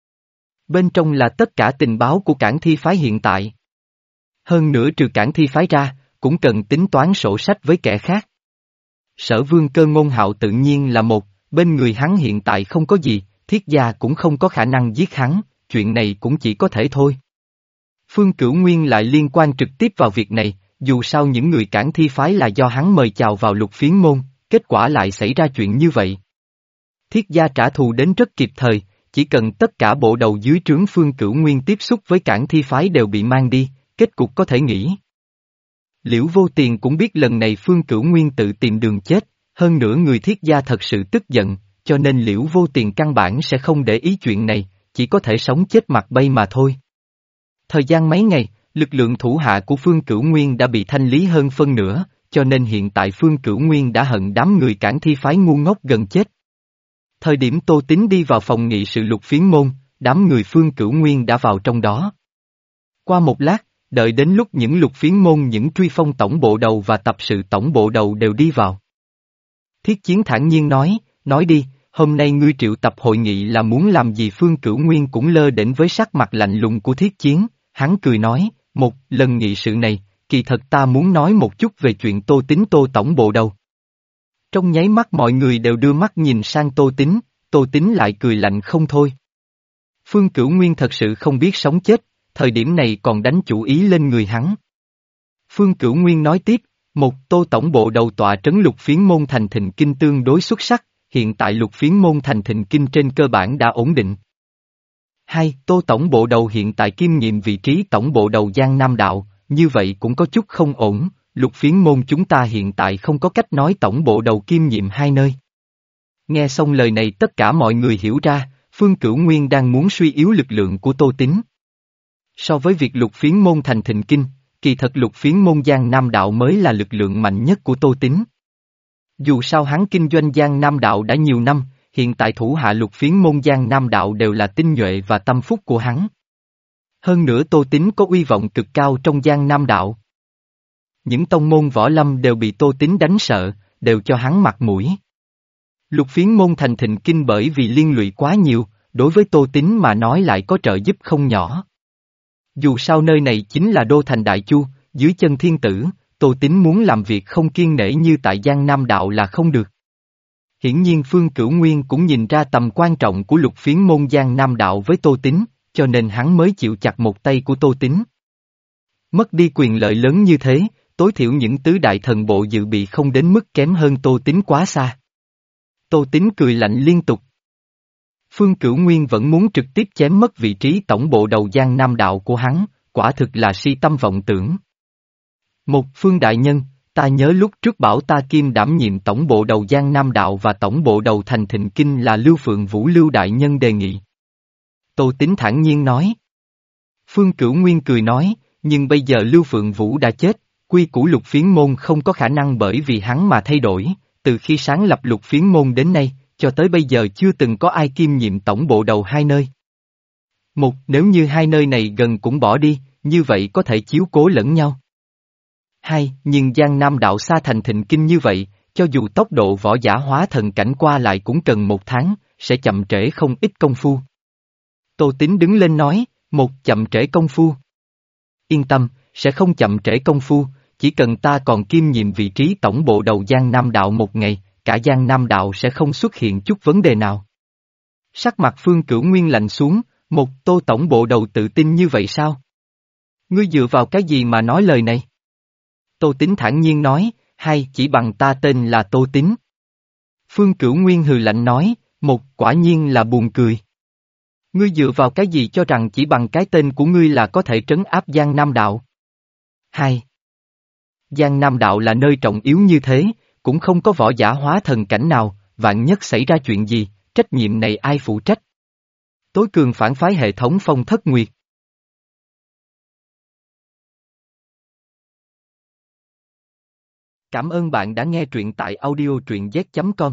Bên trong là tất cả tình báo của Cản Thi Phái hiện tại. Hơn nữa trừ Cản Thi Phái ra, cũng cần tính toán sổ sách với kẻ khác. Sở Vương Cơ Ngôn Hạo tự nhiên là một, bên người hắn hiện tại không có gì, Thiết Gia cũng không có khả năng giết hắn, chuyện này cũng chỉ có thể thôi. Phương Cửu Nguyên lại liên quan trực tiếp vào việc này, dù sao những người Cản Thi Phái là do hắn mời chào vào Lục Phiến môn, kết quả lại xảy ra chuyện như vậy. Thiết Gia trả thù đến rất kịp thời, chỉ cần tất cả bộ đầu dưới trướng Phương Cửu Nguyên tiếp xúc với Cản Thi Phái đều bị mang đi, kết cục có thể nghĩ. Liễu Vô Tiền cũng biết lần này Phương Cửu Nguyên tự tìm đường chết, hơn nữa người Thiết Gia thật sự tức giận, cho nên Liễu Vô Tiền căn bản sẽ không để ý chuyện này, chỉ có thể sống chết mặt bay mà thôi. Thời gian mấy ngày, lực lượng thủ hạ của Phương Cửu Nguyên đã bị thanh lý hơn phân nửa, cho nên hiện tại Phương Cửu Nguyên đã hận đám người Cản Thi Phái ngu ngốc gần chết. Thời điểm Tô Tín đi vào phòng nghị sự Lục Phiến môn, đám người Phương Cửu Nguyên đã vào trong đó. Qua một lát, đợi đến lúc những Lục Phiến môn những truy phong tổng bộ đầu và tập sự tổng bộ đầu đều đi vào. Thiết Chiến thản nhiên nói, nói đi, hôm nay ngươi triệu tập hội nghị là muốn làm gì? Phương Cửu Nguyên cũng lơ đễnh với sắc mặt lạnh lùng của Thiết Chiến, hắn cười nói, một lần nghị sự này, kỳ thật ta muốn nói một chút về chuyện Tô Tín Tô tổng bộ đầu. Trong nháy mắt mọi người đều đưa mắt nhìn sang Tô Tín, Tô Tín lại cười lạnh không thôi. Phương Cửu Nguyên thật sự không biết sống chết, thời điểm này còn đánh chủ ý lên người hắn. Phương Cửu Nguyên nói tiếp, một Tô tổng bộ đầu tọa trấn Lục Phiến môn thành Thịnh Kinh tương đối xuất sắc, hiện tại Lục Phiến môn thành Thịnh Kinh trên cơ bản đã ổn định. Hai Tô tổng bộ đầu hiện tại kiêm nhiệm vị trí tổng bộ đầu Giang Nam Đạo, như vậy cũng có chút không ổn, Lục Phiến môn chúng ta hiện tại không có cách nói tổng bộ đầu kiêm nhiệm hai nơi. Nghe xong lời này tất cả mọi người hiểu ra, Phương Cửu Nguyên đang muốn suy yếu lực lượng của Tô Tín. So với việc Lục Phiến môn thành Thịnh Kinh, kỳ thật Lục Phiến môn Giang Nam Đạo mới là lực lượng mạnh nhất của Tô Tín. Dù sao hắn kinh doanh Giang Nam Đạo đã nhiều năm, hiện tại thủ hạ Lục Phiến môn Giang Nam Đạo đều là tinh nhuệ và tâm phúc của hắn. Hơn nữa Tô Tín có uy vọng cực cao trong Giang Nam Đạo. Những tông môn võ lâm đều bị Tô Tín đánh sợ, đều cho hắn mặt mũi. Lục Phiến Môn thành thịnh kinh bởi vì liên lụy quá nhiều, đối với Tô Tín mà nói lại có trợ giúp không nhỏ. Dù sao nơi này chính là đô thành Đại Chu, dưới chân thiên tử, Tô Tín muốn làm việc không kiêng nể như tại Giang Nam Đạo là không được. Hiển nhiên Phương Cửu Nguyên cũng nhìn ra tầm quan trọng của Lục Phiến Môn Giang Nam Đạo với Tô Tín, cho nên hắn mới chịu chặt một tay của Tô Tín. Mất đi quyền lợi lớn như thế, tối thiểu những tứ đại thần bộ dự bị không đến mức kém hơn Tô Tín quá xa. Tô Tín cười lạnh liên tục. Phương Cửu Nguyên vẫn muốn trực tiếp chém mất vị trí tổng bộ đầu Giang Nam Đạo của hắn, quả thực là si tâm vọng tưởng. Một Phương Đại Nhân, ta nhớ lúc trước bảo ta kim đảm nhiệm tổng bộ đầu Giang Nam Đạo và tổng bộ đầu thành thịnh kinh là Lưu Phượng Vũ Lưu Đại Nhân đề nghị. Tô Tín thản nhiên nói. Phương Cửu Nguyên cười nói, nhưng bây giờ Lưu Phượng Vũ đã chết, quy củ Lục Phiến Môn không có khả năng bởi vì hắn mà thay đổi, từ khi sáng lập Lục Phiến Môn đến nay, cho tới bây giờ chưa từng có ai kiêm nhiệm tổng bộ đầu hai nơi. Một, nếu như hai nơi này gần cũng bỏ đi, như vậy có thể chiếu cố lẫn nhau. Hai, nhưng Giang Nam Đạo xa thành thịnh kinh như vậy, cho dù tốc độ võ giả hóa thần cảnh qua lại cũng cần một tháng, sẽ chậm trễ không ít công phu. Tô Tín đứng lên nói, một chậm trễ công phu. Yên tâm, sẽ không chậm trễ công phu, chỉ cần ta còn kiêm nhiệm vị trí tổng bộ đầu Giang Nam Đạo một ngày, cả Giang Nam Đạo sẽ không xuất hiện chút vấn đề nào. Sắc mặt Phương Cửu Nguyên lạnh xuống, một Tô tổng bộ đầu tự tin như vậy sao? Ngươi dựa vào cái gì mà nói lời này? Tô Tín thản nhiên nói, hai chỉ bằng ta tên là Tô Tín. Phương Cửu Nguyên hừ lạnh nói, một quả nhiên là buồn cười. Ngươi dựa vào cái gì cho rằng chỉ bằng cái tên của ngươi là có thể trấn áp Giang Nam Đạo? Hai. Giang Nam Đạo là nơi trọng yếu như thế, cũng không có võ giả hóa thần cảnh nào, vạn nhất xảy ra chuyện gì, trách nhiệm này ai phụ trách? Tối cường phản phái hệ thống Phong Thất Nguyệt. Cảm ơn bạn đã nghe truyện tại audio truyện z chấm com.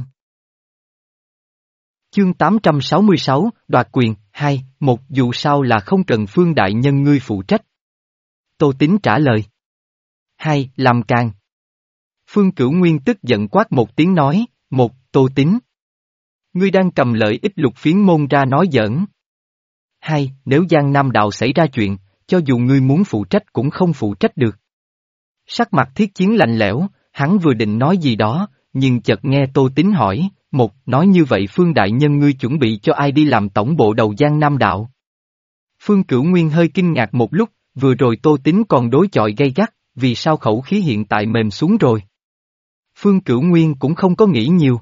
Chương tám trăm sáu mươi sáu, đoạt quyền, hai, một dù sao là không cần Phương Đại Nhân ngươi phụ trách. Tô Tín trả lời. Hai, làm càng. Phương Cửu Nguyên tức giận quát một tiếng nói, một, Tô Tín. Ngươi đang cầm lợi ích Lục Phiến Môn ra nói giỡn. Hai, nếu Giang Nam Đạo xảy ra chuyện, cho dù ngươi muốn phụ trách cũng không phụ trách được. Sắc mặt Thiết Chiến lạnh lẽo, hắn vừa định nói gì đó, nhưng chợt nghe Tô Tín hỏi, một, nói như vậy Phương Đại Nhân ngươi chuẩn bị cho ai đi làm tổng bộ đầu Giang Nam Đạo? Phương Cửu Nguyên hơi kinh ngạc một lúc, vừa rồi Tô Tín còn đối chọi gay gắt, vì sao khẩu khí hiện tại mềm xuống rồi? Phương Cửu Nguyên cũng không có nghĩ nhiều,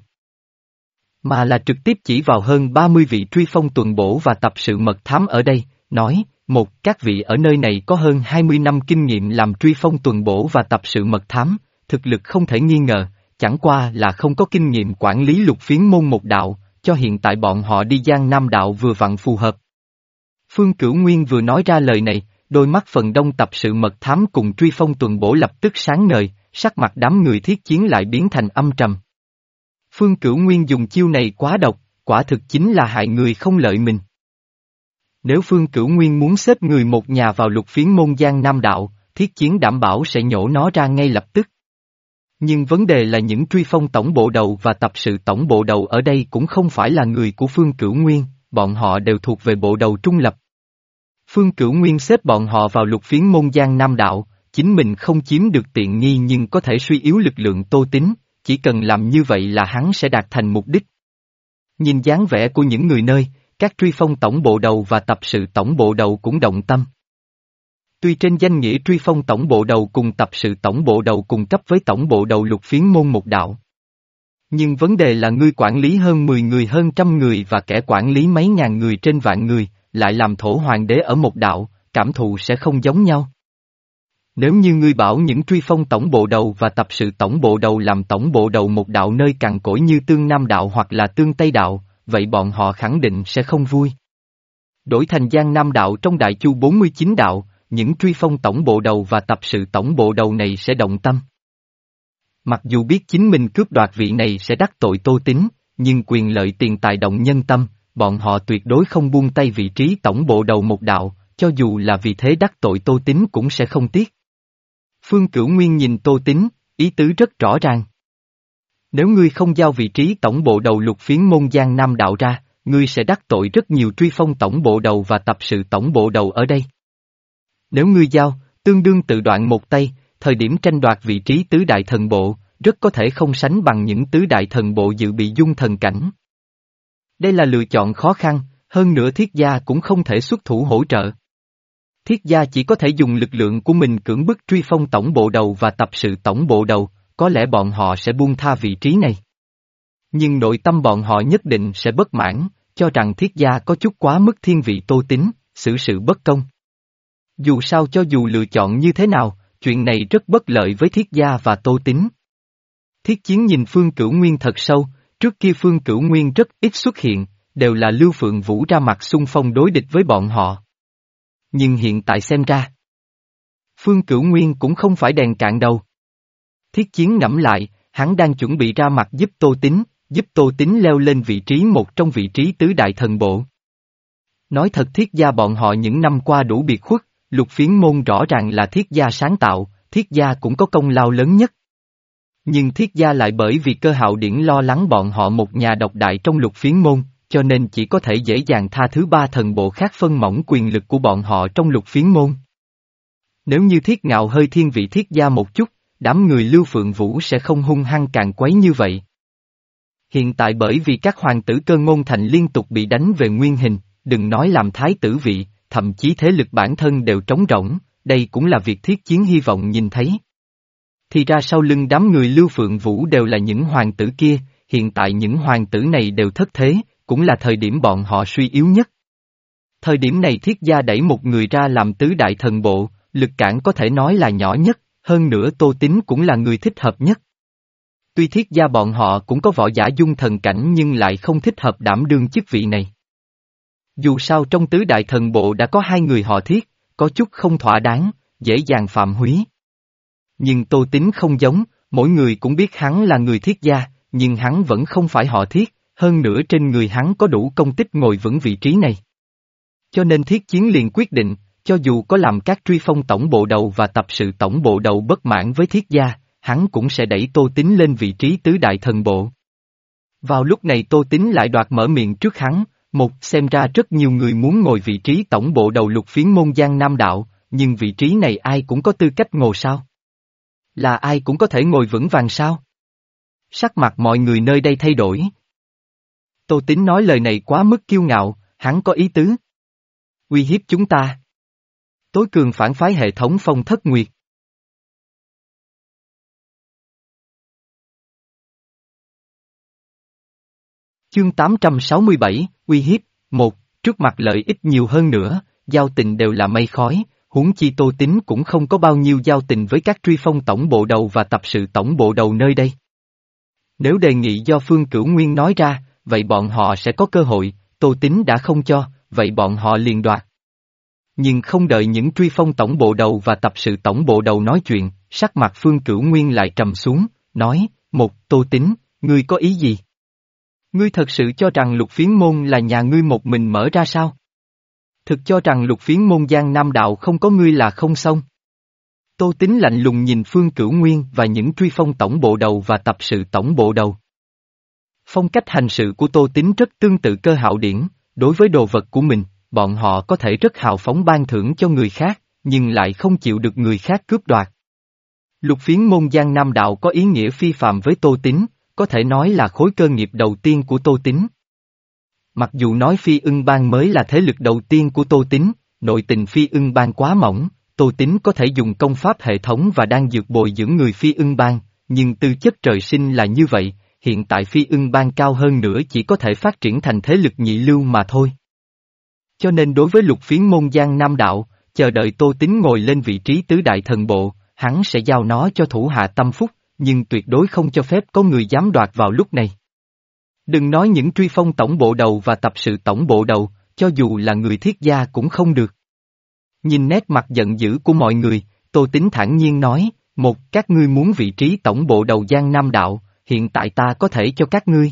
mà là trực tiếp chỉ vào hơn ba mươi vị truy phong tuần bổ và tập sự mật thám ở đây, nói, một, các vị ở nơi này có hơn hai mươi năm kinh nghiệm làm truy phong tuần bổ và tập sự mật thám, thực lực không thể nghi ngờ, chẳng qua là không có kinh nghiệm quản lý Lục Phiến Môn một đạo, cho hiện tại bọn họ đi Giang Nam Đạo vừa vặn phù hợp. Phương Cửu Nguyên vừa nói ra lời này, đôi mắt phần đông tập sự mật thám cùng truy phong tuần bổ lập tức sáng ngời, sắc mặt đám người Thiết Chiến lại biến thành âm trầm. Phương Cửu Nguyên dùng chiêu này quá độc, quả thực chính là hại người không lợi mình. Nếu Phương Cửu Nguyên muốn xếp người một nhà vào Lục Phiến Môn Giang Nam Đạo, Thiết Chiến đảm bảo sẽ nhổ nó ra ngay lập tức. Nhưng vấn đề là những truy phong tổng bộ đầu và tập sự tổng bộ đầu ở đây cũng không phải là người của Phương Cửu Nguyên, bọn họ đều thuộc về bộ đầu trung lập. Phương Cửu Nguyên xếp bọn họ vào Lục Phiến Môn Giang Nam Đạo, chính mình không chiếm được tiện nghi nhưng có thể suy yếu lực lượng Tô Tín, chỉ cần làm như vậy là hắn sẽ đạt thành mục đích. Nhìn dáng vẻ của những người nơi, các truy phong tổng bộ đầu và tập sự tổng bộ đầu cũng động tâm. Tuy trên danh nghĩa truy phong tổng bộ đầu cùng tập sự tổng bộ đầu cùng cấp với tổng bộ đầu Lục Phiến Môn một đạo. Nhưng vấn đề là ngươi quản lý hơn mười người hơn trăm người và kẻ quản lý mấy ngàn người trên vạn người, lại làm thổ hoàng đế ở một đạo, cảm thụ sẽ không giống nhau. Nếu như ngươi bảo những truy phong tổng bộ đầu và tập sự tổng bộ đầu làm tổng bộ đầu một đạo nơi cằn cỗi như Tương Nam Đạo hoặc là Tương Tây Đạo, vậy bọn họ khẳng định sẽ không vui. Đổi thành Giang Nam Đạo trong Đại Chu bốn mươi chín đạo, những truy phong tổng bộ đầu và tập sự tổng bộ đầu này sẽ động tâm. Mặc dù biết chính mình cướp đoạt vị này sẽ đắc tội Tô Tín, nhưng quyền lợi tiền tài động nhân tâm, bọn họ tuyệt đối không buông tay vị trí tổng bộ đầu một đạo, cho dù là vì thế đắc tội Tô Tín cũng sẽ không tiếc. Phương Cửu Nguyên nhìn Tô Tín, ý tứ rất rõ ràng. Nếu ngươi không giao vị trí tổng bộ đầu lục phiến môn Giang Nam đạo ra, ngươi sẽ đắc tội rất nhiều truy phong tổng bộ đầu và tập sự tổng bộ đầu ở đây. Nếu ngươi giao, tương đương tự đoạn một tay, thời điểm tranh đoạt vị trí tứ đại thần bộ, rất có thể không sánh bằng những tứ đại thần bộ dự bị dung thần cảnh. Đây là lựa chọn khó khăn, hơn nữa Thiết Gia cũng không thể xuất thủ hỗ trợ. Thiết Gia chỉ có thể dùng lực lượng của mình cưỡng bức truy phong tổng bộ đầu và tập sự tổng bộ đầu, có lẽ bọn họ sẽ buông tha vị trí này. Nhưng nội tâm bọn họ nhất định sẽ bất mãn, cho rằng Thiết Gia có chút quá mức thiên vị Tô Tín, xử sự bất công. Dù sao cho dù lựa chọn như thế nào, chuyện này rất bất lợi với Thiết Gia và Tô Tín. Thiết Chiến nhìn Phương Cửu Nguyên thật sâu, trước kia Phương Cửu Nguyên rất ít xuất hiện, đều là Lưu Phượng Vũ ra mặt xung phong đối địch với bọn họ. Nhưng hiện tại xem ra, Phương Cửu Nguyên cũng không phải đèn cạn đầu. Thiết Chiến ngẫm lại, hắn đang chuẩn bị ra mặt giúp Tô Tín, giúp Tô Tín leo lên vị trí một trong vị trí tứ đại thần bộ. Nói thật Thiết Gia bọn họ những năm qua đủ biệt khuất, lục phiến môn rõ ràng là Thiết Gia sáng tạo, Thiết Gia cũng có công lao lớn nhất. Nhưng Thiết Gia lại bởi vì Cơ Hạo Điển lo lắng bọn họ một nhà độc đại trong lục phiến môn, cho nên chỉ có thể dễ dàng tha thứ ba thần bộ khác phân mỏng quyền lực của bọn họ trong lục phiến môn. Nếu như Thiết Ngạo hơi thiên vị Thiết Gia một chút, đám người Lưu Phượng Vũ sẽ không hung hăng càn quấy như vậy. Hiện tại bởi vì các hoàng tử Cơ Ngôn Thành liên tục bị đánh về nguyên hình, đừng nói làm thái tử vị, thậm chí thế lực bản thân đều trống rỗng, đây cũng là việc Thiết Chiến hy vọng nhìn thấy. Thì ra sau lưng đám người Lưu Phượng Vũ đều là những hoàng tử kia, hiện tại những hoàng tử này đều thất thế, cũng là thời điểm bọn họ suy yếu nhất. Thời điểm này Thiết Gia đẩy một người ra làm tứ đại thần bộ, lực cản có thể nói là nhỏ nhất, hơn nữa Tô Tín cũng là người thích hợp nhất. Tuy Thiết Gia bọn họ cũng có võ giả dung thần cảnh nhưng lại không thích hợp đảm đương chức vị này. Dù sao trong tứ đại thần bộ đã có hai người họ Thiết, có chút không thỏa đáng, dễ dàng phạm húy. Nhưng Tô Tín không giống, mỗi người cũng biết hắn là người Thiết Gia, nhưng hắn vẫn không phải họ Thiết, hơn nữa trên người hắn có đủ công tích ngồi vững vị trí này. Cho nên Thiết Chiến liền quyết định, cho dù có làm các truy phong tổng bộ đầu và tập sự tổng bộ đầu bất mãn với Thiết Gia, hắn cũng sẽ đẩy Tô Tín lên vị trí tứ đại thần bộ. Vào lúc này Tô Tín lại đoạt mở miệng trước hắn, một xem ra rất nhiều người muốn ngồi vị trí tổng bộ đầu lục phiến môn Giang Nam đạo, nhưng vị trí này ai cũng có tư cách ngồi sao? Là ai cũng có thể ngồi vững vàng sao? Sắc mặt mọi người nơi đây thay đổi. Tô Tín nói lời này quá mức kiêu ngạo, hắn có ý tứ. Uy hiếp chúng ta. Tối cường phản phái hệ thống Phong Thất Nguyệt. Chương tám trăm sáu mươi bảy, uy hiếp, một, trước mặt lợi ích nhiều hơn nữa, giao tình đều là mây khói, huống chi Tô Tín cũng không có bao nhiêu giao tình với các truy phong tổng bộ đầu và tập sự tổng bộ đầu nơi đây. Nếu đề nghị do Phương Cửu Nguyên nói ra, vậy bọn họ sẽ có cơ hội, Tô Tín đã không cho, vậy bọn họ liền đoạt. Nhưng không đợi những truy phong tổng bộ đầu và tập sự tổng bộ đầu nói chuyện, sắc mặt Phương Cửu Nguyên lại trầm xuống, nói, một, Tô Tín, ngươi có ý gì? Ngươi thật sự cho rằng lục phiến môn là nhà ngươi một mình mở ra sao? Thực cho rằng lục phiến môn Giang Nam đạo không có ngươi là không xong. Tô Tín lạnh lùng nhìn Phương Cửu Nguyên và những truy phong tổng bộ đầu và tập sự tổng bộ đầu. Phong cách hành sự của Tô Tín rất tương tự Cơ Hạo Điển, đối với đồ vật của mình, bọn họ có thể rất hào phóng ban thưởng cho người khác, nhưng lại không chịu được người khác cướp đoạt. Lục phiến môn Giang Nam đạo có ý nghĩa phi phàm với Tô Tín, có thể nói là khối cơ nghiệp đầu tiên của Tô Tín. Mặc dù nói Phi Ưng Bang mới là thế lực đầu tiên của Tô Tín, nội tình Phi Ưng Bang quá mỏng, Tô Tín có thể dùng công pháp hệ thống và đang dược bồi dưỡng người Phi Ưng Bang, nhưng tư chất trời sinh là như vậy, hiện tại Phi Ưng Bang cao hơn nữa chỉ có thể phát triển thành thế lực nhị lưu mà thôi. Cho nên đối với lục phiến môn Giang Nam đạo, chờ đợi Tô Tín ngồi lên vị trí tứ đại thần bộ, hắn sẽ giao nó cho thủ hạ Tâm Phúc, nhưng tuyệt đối không cho phép có người dám đoạt vào lúc này. Đừng nói những truy phong tổng bộ đầu và tập sự tổng bộ đầu, cho dù là người Thiết Gia cũng không được. Nhìn nét mặt giận dữ của mọi người, Tô Tín thản nhiên nói, một, các ngươi muốn vị trí tổng bộ đầu Giang Nam đạo, hiện tại ta có thể cho các ngươi.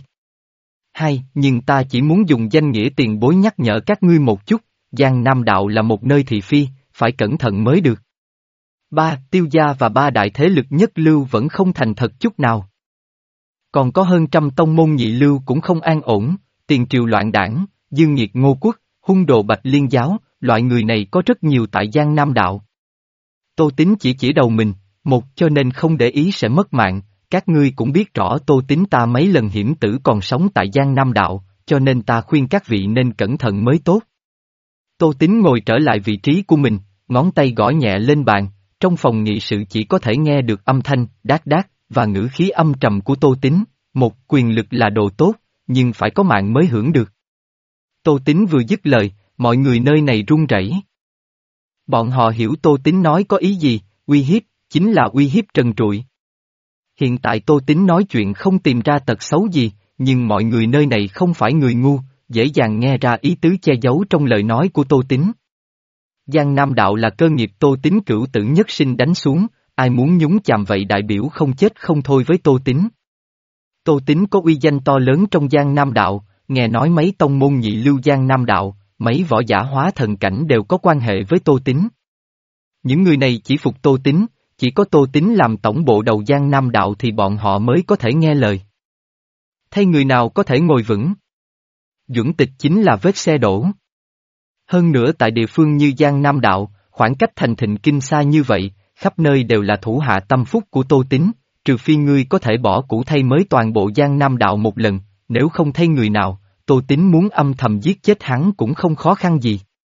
Hai, nhưng ta chỉ muốn dùng danh nghĩa tiền bối nhắc nhở các ngươi một chút, Giang Nam đạo là một nơi thị phi, phải cẩn thận mới được. Ba, Tiêu gia và ba đại thế lực nhất lưu vẫn không thành thật chút nào. Còn có hơn trăm tông môn nhị lưu cũng không an ổn, tiền triều loạn đảng, dương nghiệt Ngô Quốc, hung đồ Bạch Liên giáo, loại người này có rất nhiều tại Giang Nam đạo. Tô Tín chỉ chỉ đầu mình, một cho nên không để ý sẽ mất mạng, các ngươi cũng biết rõ Tô Tín ta mấy lần hiểm tử còn sống tại Giang Nam đạo, cho nên ta khuyên các vị nên cẩn thận mới tốt. Tô Tín ngồi trở lại vị trí của mình, ngón tay gõ nhẹ lên bàn, trong phòng nghị sự chỉ có thể nghe được âm thanh, đát đát, và ngữ khí âm trầm của Tô Tín, một quyền lực là đồ tốt, nhưng phải có mạng mới hưởng được. Tô Tín vừa dứt lời, mọi người nơi này run rẩy. Bọn họ hiểu Tô Tín nói có ý gì, uy hiếp, chính là uy hiếp trần trụi. Hiện tại Tô Tín nói chuyện không tìm ra tật xấu gì, nhưng mọi người nơi này không phải người ngu, dễ dàng nghe ra ý tứ che giấu trong lời nói của Tô Tín. Giang Nam đạo là cơ nghiệp Tô Tín cửu tử nhất sinh đánh xuống, ai muốn nhúng chàm vậy đại biểu không chết không thôi với Tô Tín. Tô Tín có uy danh to lớn trong Giang Nam đạo, nghe nói mấy tông môn nhị lưu Giang Nam đạo, mấy võ giả hóa thần cảnh đều có quan hệ với Tô Tín. Những người này chỉ phục Tô Tín, chỉ có Tô Tín làm tổng bộ đầu Giang Nam đạo thì bọn họ mới có thể nghe lời. Thay người nào có thể ngồi vững? Duẩn Tịch chính là vết xe đổ. Hơn nữa tại địa phương như Giang Nam đạo, khoảng cách thành thịnh kinh xa như vậy, khắp nơi đều là thủ hạ tâm phúc của Tô Tín, trừ phi ngươi có thể bỏ cũ thay mới toàn bộ Giang Nam đạo một lần, nếu không thay người nào, Tô Tín muốn âm thầm giết chết hắn cũng không khó khăn gì.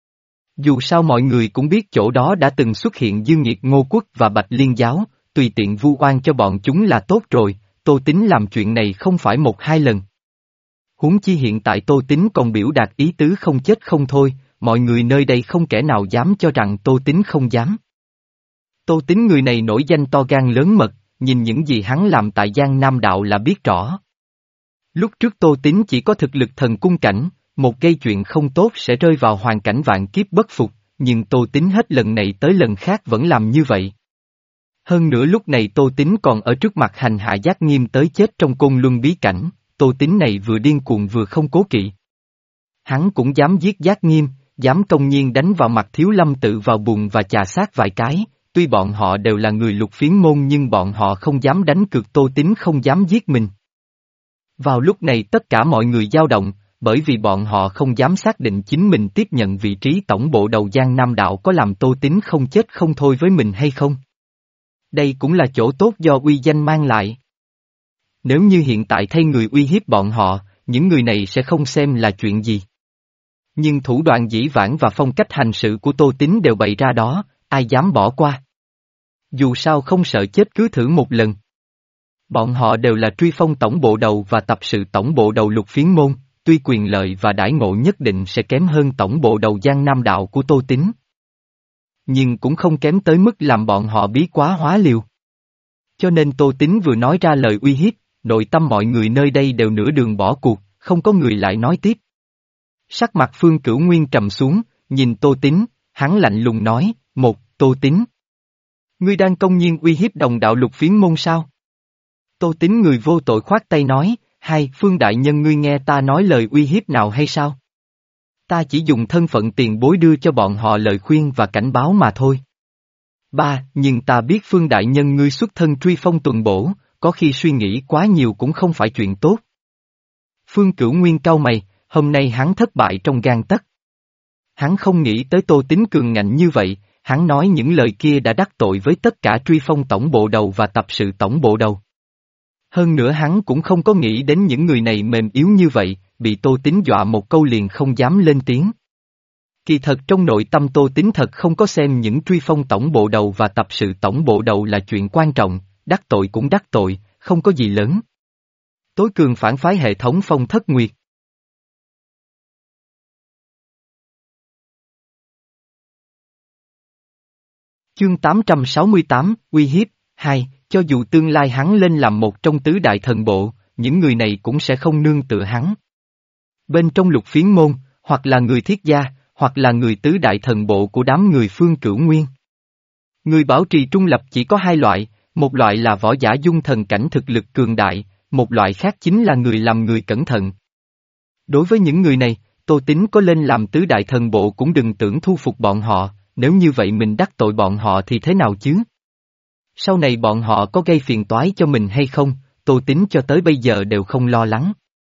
Dù sao mọi người cũng biết chỗ đó đã từng xuất hiện Dương Nghiệt Ngô Quốc và Bạch Liên giáo, tùy tiện vu oan cho bọn chúng là tốt rồi, Tô Tín làm chuyện này không phải một hai lần. Huống chi hiện tại Tô Tín còn biểu đạt ý tứ không chết không thôi, mọi người nơi đây không kẻ nào dám cho rằng Tô Tín không dám. Tô Tín người này nổi danh to gan lớn mật, nhìn những gì hắn làm tại Giang Nam đạo là biết rõ. Lúc trước Tô Tín chỉ có thực lực thần cung cảnh, một gây chuyện không tốt sẽ rơi vào hoàn cảnh vạn kiếp bất phục, nhưng Tô Tín hết lần này tới lần khác vẫn làm như vậy. Hơn nữa lúc này Tô Tín còn ở trước mặt hành hạ Giác Nghiêm tới chết trong côn luân bí cảnh, Tô Tín này vừa điên cuồng vừa không cố kỵ. Hắn cũng dám giết Giác Nghiêm, dám công nhiên đánh vào mặt Thiếu Lâm Tự vào bùn và chà sát vài cái, tuy bọn họ đều là người Lục Phiến môn nhưng bọn họ không dám đánh cược Tô Tín không dám giết mình. Vào lúc này tất cả mọi người dao động, bởi vì bọn họ không dám xác định chính mình tiếp nhận vị trí tổng bộ đầu Giang Nam đạo có làm Tô Tín không chết không thôi với mình hay không. Đây cũng là chỗ tốt do uy danh mang lại. Nếu như hiện tại thay người uy hiếp bọn họ, những người này sẽ không xem là chuyện gì. Nhưng thủ đoạn dĩ vãng và phong cách hành sự của Tô Tín đều bày ra đó, ai dám bỏ qua. Dù sao không sợ chết cứ thử một lần. Bọn họ đều là truy phong tổng bộ đầu và tập sự tổng bộ đầu Lục Phiến môn, tuy quyền lợi và đãi ngộ nhất định sẽ kém hơn tổng bộ đầu Giang Nam đạo của Tô Tín. Nhưng cũng không kém tới mức làm bọn họ bí quá hóa liều. Cho nên Tô Tín vừa nói ra lời uy hiếp, nội tâm mọi người nơi đây đều nửa đường bỏ cuộc, không có người lại nói tiếp. Sắc mặt Phương Cửu Nguyên trầm xuống, nhìn Tô Tín, hắn lạnh lùng nói, một, Tô Tín. Ngươi đang công nhiên uy hiếp đồng đạo Lục Phiến môn sao? Tô Tín người vô tội khoát tay nói, hai, Phương đại nhân ngươi nghe ta nói lời uy hiếp nào hay sao? Ta chỉ dùng thân phận tiền bối đưa cho bọn họ lời khuyên và cảnh báo mà thôi. Ba, nhưng ta biết Phương đại nhân ngươi xuất thân truy phong tuần bổ, có khi suy nghĩ quá nhiều cũng không phải chuyện tốt. Phương Cửu Nguyên cau mày, hôm nay hắn thất bại trong gang tấc. Hắn không nghĩ tới Tô Tín cường ngạnh như vậy, hắn nói những lời kia đã đắc tội với tất cả truy phong tổng bộ đầu và tập sự tổng bộ đầu. Hơn nữa hắn cũng không có nghĩ đến những người này mềm yếu như vậy, bị Tô Tín dọa một câu liền không dám lên tiếng. Kỳ thật trong nội tâm Tô Tín thật không có xem những truy phong tổng bộ đầu và tập sự tổng bộ đầu là chuyện quan trọng, đắc tội cũng đắc tội, không có gì lớn. Tối cường phản phái hệ thống Phong Thất Nguyệt. Chương tám trăm sáu mươi tám, uy hiếp, hai, cho dù tương lai hắn lên làm một trong tứ đại thần bộ, những người này cũng sẽ không nương tựa hắn. Bên trong Lục Phiến môn, hoặc là người thiết gia, hoặc là người tứ đại thần bộ của đám người Phương Cửu Nguyên. Người bảo trì trung lập chỉ có hai loại, một loại là võ giả dung thần cảnh thực lực cường đại, một loại khác chính là người làm người cẩn thận. Đối với những người này, Tô Tín có lên làm tứ đại thần bộ cũng đừng tưởng thu phục bọn họ, nếu như vậy mình đắc tội bọn họ thì thế nào chứ? Sau này bọn họ có gây phiền toái cho mình hay không, Tô Tín cho tới bây giờ đều không lo lắng.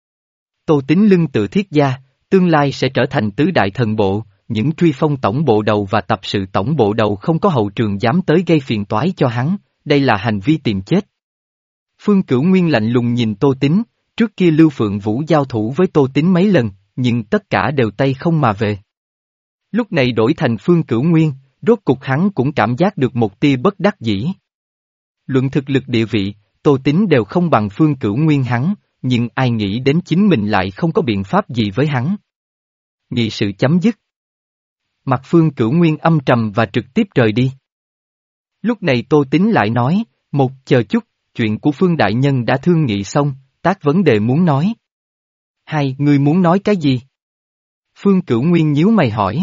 Tô Tín lưng tựa Thiết Gia, tương lai sẽ trở thành tứ đại thần bộ, những truy phong tổng bộ đầu và tập sự tổng bộ đầu không có hậu trường dám tới gây phiền toái cho hắn, đây là hành vi tìm chết. Phương Cửu Nguyên lạnh lùng nhìn Tô Tín, trước kia Lưu Phượng Vũ giao thủ với Tô Tín mấy lần, nhưng tất cả đều tay không mà về. Lúc này đổi thành Phương Cửu Nguyên, rốt cục hắn cũng cảm giác được một tia bất đắc dĩ. Luận thực lực địa vị, Tô Tín đều không bằng Phương Cửu Nguyên hắn, nhưng ai nghĩ đến chính mình lại không có biện pháp gì với hắn. Nghị sự chấm dứt. Mặt Phương Cửu Nguyên âm trầm và trực tiếp rời đi. Lúc này Tô Tín lại nói, một, chờ chút, chuyện của Phương Đại Nhân đã thương nghị xong, tác vấn đề muốn nói. Hai, ngươi muốn nói cái gì? Phương Cửu Nguyên nhíu mày hỏi.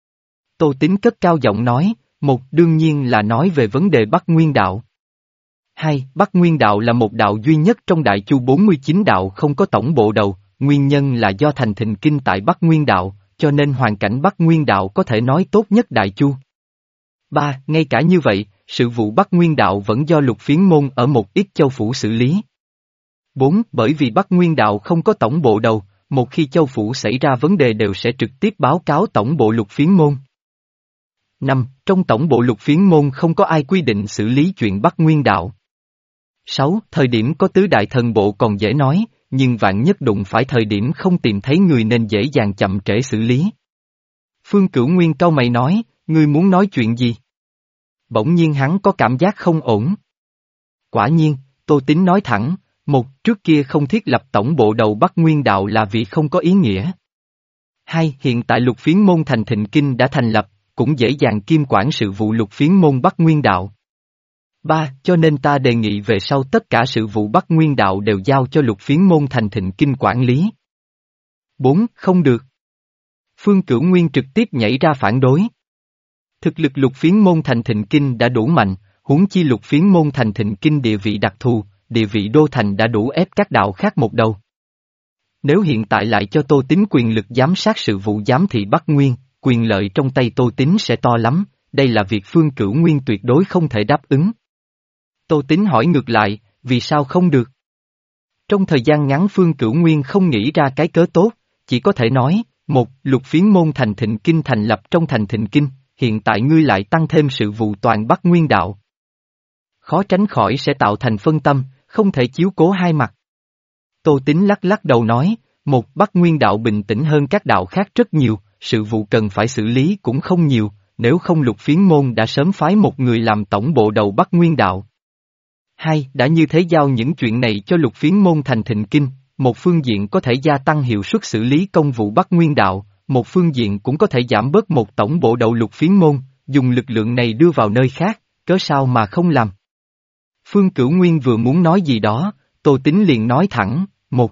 Tô Tín cất cao giọng nói, một, đương nhiên là nói về vấn đề Bắc Nguyên Đạo. Hai, Bắc Nguyên Đạo là một đạo duy nhất trong Đại Chu bốn mươi chín đạo không có tổng bộ đầu, nguyên nhân là do thành thịnh kinh tại Bắc Nguyên Đạo, cho nên hoàn cảnh Bắc Nguyên Đạo có thể nói tốt nhất Đại Chu. Ba, ngay cả như vậy, sự vụ Bắc Nguyên Đạo vẫn do Lục Phiến Môn ở một ít châu phủ xử lý. Bốn, bởi vì Bắc Nguyên Đạo không có tổng bộ đầu, một khi châu phủ xảy ra vấn đề đều sẽ trực tiếp báo cáo tổng bộ Lục Phiến Môn. Năm, trong tổng bộ Lục Phiến Môn không có ai quy định xử lý chuyện Bắc Nguyên Đạo. Sáu, thời điểm có tứ đại thần bộ còn dễ nói, nhưng vạn nhất đụng phải thời điểm không tìm thấy người nên dễ dàng chậm trễ xử lý. Phương Cửu Nguyên cau mày nói, ngươi muốn nói chuyện gì? Bỗng nhiên hắn có cảm giác không ổn. Quả nhiên, Tô Tín nói thẳng, một, trước kia không thiết lập tổng bộ đầu Bắc Nguyên Đạo là vì không có ý nghĩa. Hai, hiện tại Lục Phiến Môn thành thịnh kinh đã thành lập, cũng dễ dàng kiêm quản sự vụ Lục Phiến Môn Bắc Nguyên Đạo. Ba, cho nên ta đề nghị về sau tất cả sự vụ Bắc Nguyên Đạo đều giao cho Lục Phiến Môn thành thịnh kinh quản lý. Bốn, không được. Phương Cửu Nguyên trực tiếp nhảy ra phản đối. Thực lực Lục Phiến Môn thành thịnh kinh đã đủ mạnh, huống chi Lục Phiến Môn thành thịnh kinh địa vị đặc thù, địa vị đô thành đã đủ ép các đạo khác một đầu. Nếu hiện tại lại cho Tô Tín quyền lực giám sát sự vụ giám thị Bắc Nguyên, quyền lợi trong tay Tô Tín sẽ to lắm, đây là việc Phương Cửu Nguyên tuyệt đối không thể đáp ứng. Tô Tín hỏi ngược lại, vì sao không được? Trong thời gian ngắn Phương Cửu Nguyên không nghĩ ra cái cớ tốt, chỉ có thể nói, một, Lục Phiến Môn thành thịnh kinh thành lập trong thành thịnh kinh, hiện tại ngươi lại tăng thêm sự vụ toàn Bắc Nguyên Đạo. Khó tránh khỏi sẽ tạo thành phân tâm, không thể chiếu cố hai mặt. Tô Tín lắc lắc đầu nói, một, Bắc Nguyên Đạo bình tĩnh hơn các đạo khác rất nhiều, sự vụ cần phải xử lý cũng không nhiều, nếu không Lục Phiến Môn đã sớm phái một người làm tổng bộ đầu Bắc Nguyên Đạo. Hai, đã như thế giao những chuyện này cho Lục Phiến Môn thành thịnh kinh, một phương diện có thể gia tăng hiệu suất xử lý công vụ Bắc Nguyên Đạo, một phương diện cũng có thể giảm bớt một tổng bộ đầu Lục Phiến Môn, dùng lực lượng này đưa vào nơi khác, cớ sao mà không làm. Phương Cửu Nguyên vừa muốn nói gì đó, Tô Tín liền nói thẳng, một.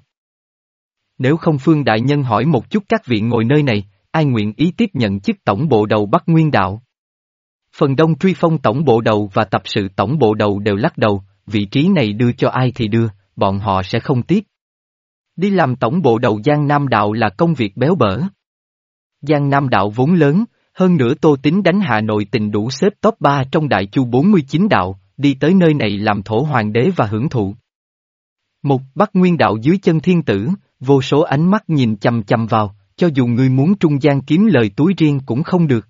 Nếu không Phương Đại Nhân hỏi một chút các vị ngồi nơi này, ai nguyện ý tiếp nhận chức tổng bộ đầu Bắc Nguyên Đạo? Phần đông truy phong tổng bộ đầu và tập sự tổng bộ đầu đều lắc đầu, vị trí này đưa cho ai thì đưa, bọn họ sẽ không tiếp. Đi làm tổng bộ đầu Giang Nam Đạo là công việc béo bở. Giang Nam Đạo vốn lớn, hơn nữa Tô Tín đánh Hà Nội tình đủ xếp top ba trong Đại Chu bốn mươi chín đạo, đi tới nơi này làm thổ hoàng đế và hưởng thụ. Một, Bắc Nguyên Đạo dưới chân thiên tử, vô số ánh mắt nhìn chằm chằm vào, cho dù ngươi muốn trung gian kiếm lời túi riêng cũng không được.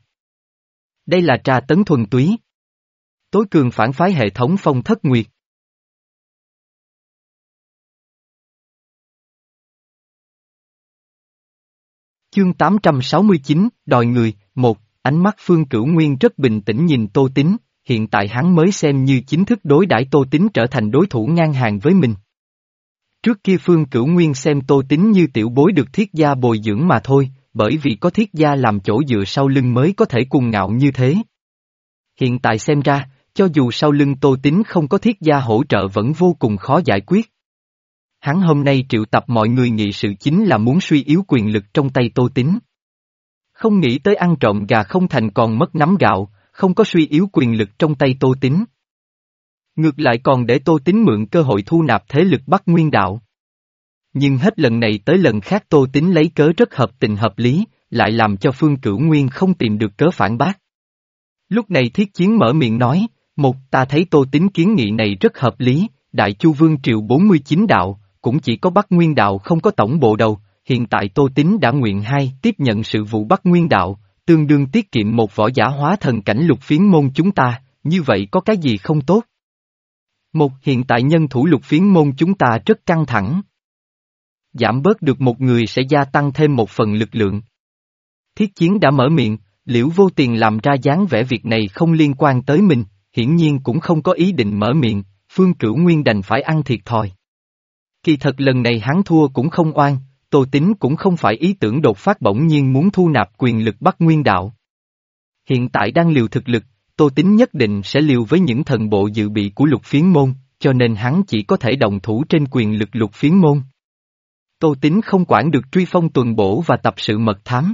Đây là trà tấn thuần túy. Tối cường phản phái hệ thống Phong Thất Nguyệt. Chương tám trăm sáu mươi chín, đòi người, một, ánh mắt Phương Cửu Nguyên rất bình tĩnh nhìn Tô Tín, hiện tại hắn mới xem như chính thức đối đãi Tô Tín trở thành đối thủ ngang hàng với mình. Trước kia Phương Cửu Nguyên xem Tô Tín như tiểu bối được Thiết Gia bồi dưỡng mà thôi, bởi vì có Thiết Gia làm chỗ dựa sau lưng mới có thể cuồng ngạo như thế. Hiện tại xem ra, cho dù sau lưng Tô Tín không có Thiết Gia hỗ trợ vẫn vô cùng khó giải quyết. Hắn hôm nay triệu tập mọi người nghị sự chính là muốn suy yếu quyền lực trong tay Tô Tín. Không nghĩ tới ăn trộm gà không thành còn mất nắm gạo, không có suy yếu quyền lực trong tay Tô Tín. Ngược lại còn để Tô Tín mượn cơ hội thu nạp thế lực Bắc Nguyên Đạo. Nhưng hết lần này tới lần khác Tô Tín lấy cớ rất hợp tình hợp lý, lại làm cho Phương Cửu Nguyên không tìm được cớ phản bác. Lúc này Thiết Chiến mở miệng nói, một ta thấy Tô Tín kiến nghị này rất hợp lý, Đại Chu Vương Triều bốn mươi chín đạo, cũng chỉ có Bắc Nguyên đạo không có tổng bộ đầu, hiện tại Tô Tín đã nguyện hai tiếp nhận sự vụ Bắc Nguyên đạo, tương đương tiết kiệm một võ giả hóa thần cảnh lục phiến môn chúng ta, như vậy có cái gì không tốt? Một, hiện tại nhân thủ lục phiến môn chúng ta rất căng thẳng. Giảm bớt được một người sẽ gia tăng thêm một phần lực lượng. Thiết Chiến đã mở miệng, Liễu Vô Tiền làm ra dáng vẻ việc này không liên quan tới mình, hiển nhiên cũng không có ý định mở miệng, Phương Cửu Nguyên đành phải ăn thiệt thòi. Kỳ thật lần này hắn thua cũng không oan, Tô Tín cũng không phải ý tưởng đột phát bỗng nhiên muốn thu nạp quyền lực Bắc Nguyên đạo. Hiện tại đang liều thực lực, Tô Tín nhất định sẽ liều với những thần bộ dự bị của lục phiến môn, cho nên hắn chỉ có thể động thủ trên quyền lực lục phiến môn. Tô Tín không quản được truy phong tuần bổ và tập sự mật thám.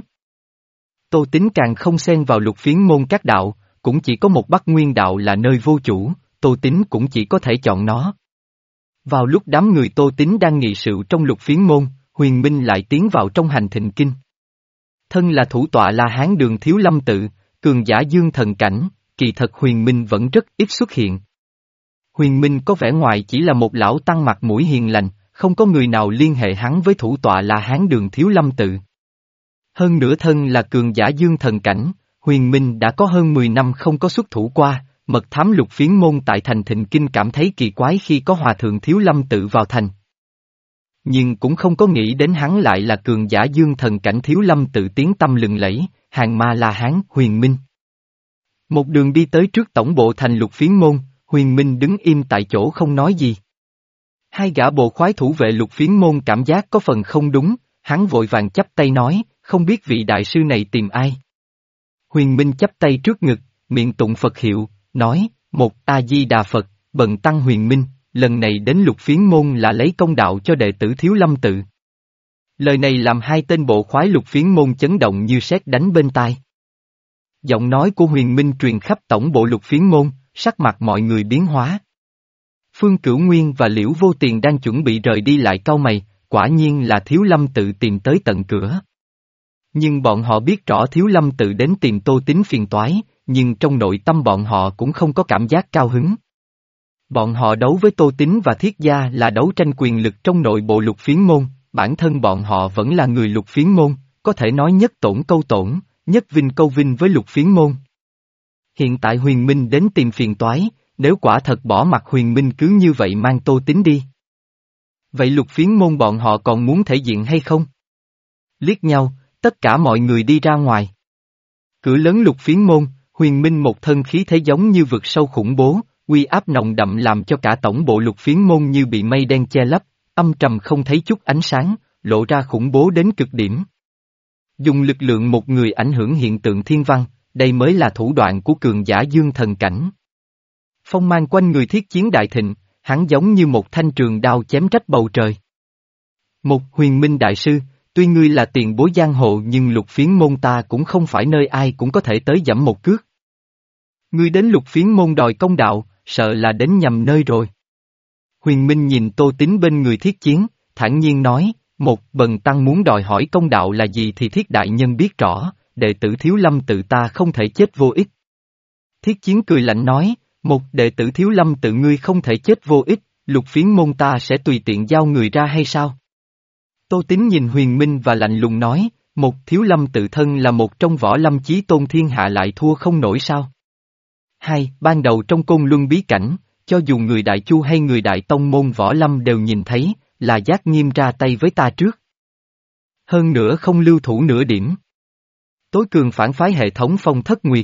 Tô Tín càng không xen vào lục phiến môn các đạo, cũng chỉ có một Bắc Nguyên đạo là nơi vô chủ, Tô Tín cũng chỉ có thể chọn nó. Vào lúc đám người Tô Tín đang nghị sự trong lục phiến môn, Huyền Minh lại tiến vào trong hành thịnh kinh. Thân là thủ tọa La Hán Đường Thiếu Lâm Tự, cường giả dương thần cảnh, kỳ thật Huyền Minh vẫn rất ít xuất hiện. Huyền Minh có vẻ ngoài chỉ là một lão tăng mặt mũi hiền lành, không có người nào liên hệ hắn với thủ tọa La Hán Đường Thiếu Lâm Tự. Hơn nữa thân là cường giả dương thần cảnh, Huyền Minh đã có hơn mười năm không có xuất thủ qua, mật thám lục phiến môn tại thành Thịnh Kinh cảm thấy kỳ quái khi có hòa thượng Thiếu Lâm Tự vào thành. Nhưng cũng không có nghĩ đến hắn lại là cường giả dương thần cảnh Thiếu Lâm Tự tiếng tăm lừng lẫy, hàng ma La Hán Huyền Minh. Một đường đi tới trước tổng bộ thành lục phiến môn, Huyền Minh đứng im tại chỗ không nói gì. Hai gã bộ khoái thủ vệ lục phiến môn cảm giác có phần không đúng, hắn vội vàng chắp tay nói, không biết vị đại sư này tìm ai. Huyền Minh chắp tay trước ngực, miệng tụng Phật hiệu, nói, một A-di-đà Phật, bần tăng Huyền Minh, lần này đến lục phiến môn là lấy công đạo cho đệ tử Thiếu Lâm Tự. Lời này làm hai tên bộ khoái lục phiến môn chấn động như sét đánh bên tai. Giọng nói của Huyền Minh truyền khắp tổng bộ lục phiến môn, sắc mặt mọi người biến hóa. Phương Cửu Nguyên và Liễu Vô Tiền đang chuẩn bị rời đi lại cau mày, quả nhiên là Thiếu Lâm Tự tìm tới tận cửa. Nhưng bọn họ biết rõ Thiếu Lâm Tự đến tìm Tô Tín phiền toái, nhưng trong nội tâm bọn họ cũng không có cảm giác cao hứng. Bọn họ đấu với Tô Tín và Thiết Gia là đấu tranh quyền lực trong nội bộ lục phiến môn, bản thân bọn họ vẫn là người lục phiến môn, có thể nói nhất tổn câu tổn, nhất vinh câu vinh với lục phiến môn. Hiện tại Huyền Minh đến tìm phiền toái, nếu quả thật bỏ mặt Huyền Minh cứ như vậy mang Tô Tín đi. Vậy lục phiến môn bọn họ còn muốn thể diện hay không? Liếc nhau, tất cả mọi người đi ra ngoài. Cửa lớn lục phiến môn, Huyền Minh một thân khí thế giống như vực sâu khủng bố, uy áp nồng đậm làm cho cả tổng bộ lục phiến môn như bị mây đen che lấp, âm trầm không thấy chút ánh sáng, lộ ra khủng bố đến cực điểm. Dùng lực lượng một người ảnh hưởng hiện tượng thiên văn, đây mới là thủ đoạn của cường giả dương thần cảnh. Phong mang quanh người Thiết Chiến đại thịnh, hắn giống như một thanh trường đao chém rách bầu trời. Một Huyền Minh đại sư, tuy ngươi là tiền bối giang hồ nhưng lục phiến môn ta cũng không phải nơi ai cũng có thể tới dẫm một cước. Ngươi đến lục phiến môn đòi công đạo, sợ là đến nhầm nơi rồi. Huyền Minh nhìn Tô Tín bên người Thiết Chiến, thản nhiên nói, một bần tăng muốn đòi hỏi công đạo là gì thì Thiết đại nhân biết rõ, đệ tử Thiếu Lâm Tự ta không thể chết vô ích. Thiết Chiến cười lạnh nói, một đệ tử Thiếu Lâm Tự ngươi không thể chết vô ích, lục phiến môn ta sẽ tùy tiện giao người ra hay sao? Tô Tín nhìn Huyền Minh và lạnh lùng nói, một Thiếu Lâm Tự thân là một trong võ lâm chí tôn thiên hạ lại thua không nổi sao? Hai, ban đầu trong Côn Luân bí cảnh, cho dù người Đại Chu hay người Đại Tông môn võ lâm đều nhìn thấy, là Giác Nghiêm ra tay với ta trước. Hơn nữa không lưu thủ nửa điểm. Tối cường phản phái hệ thống Phong Thất Nguyệt.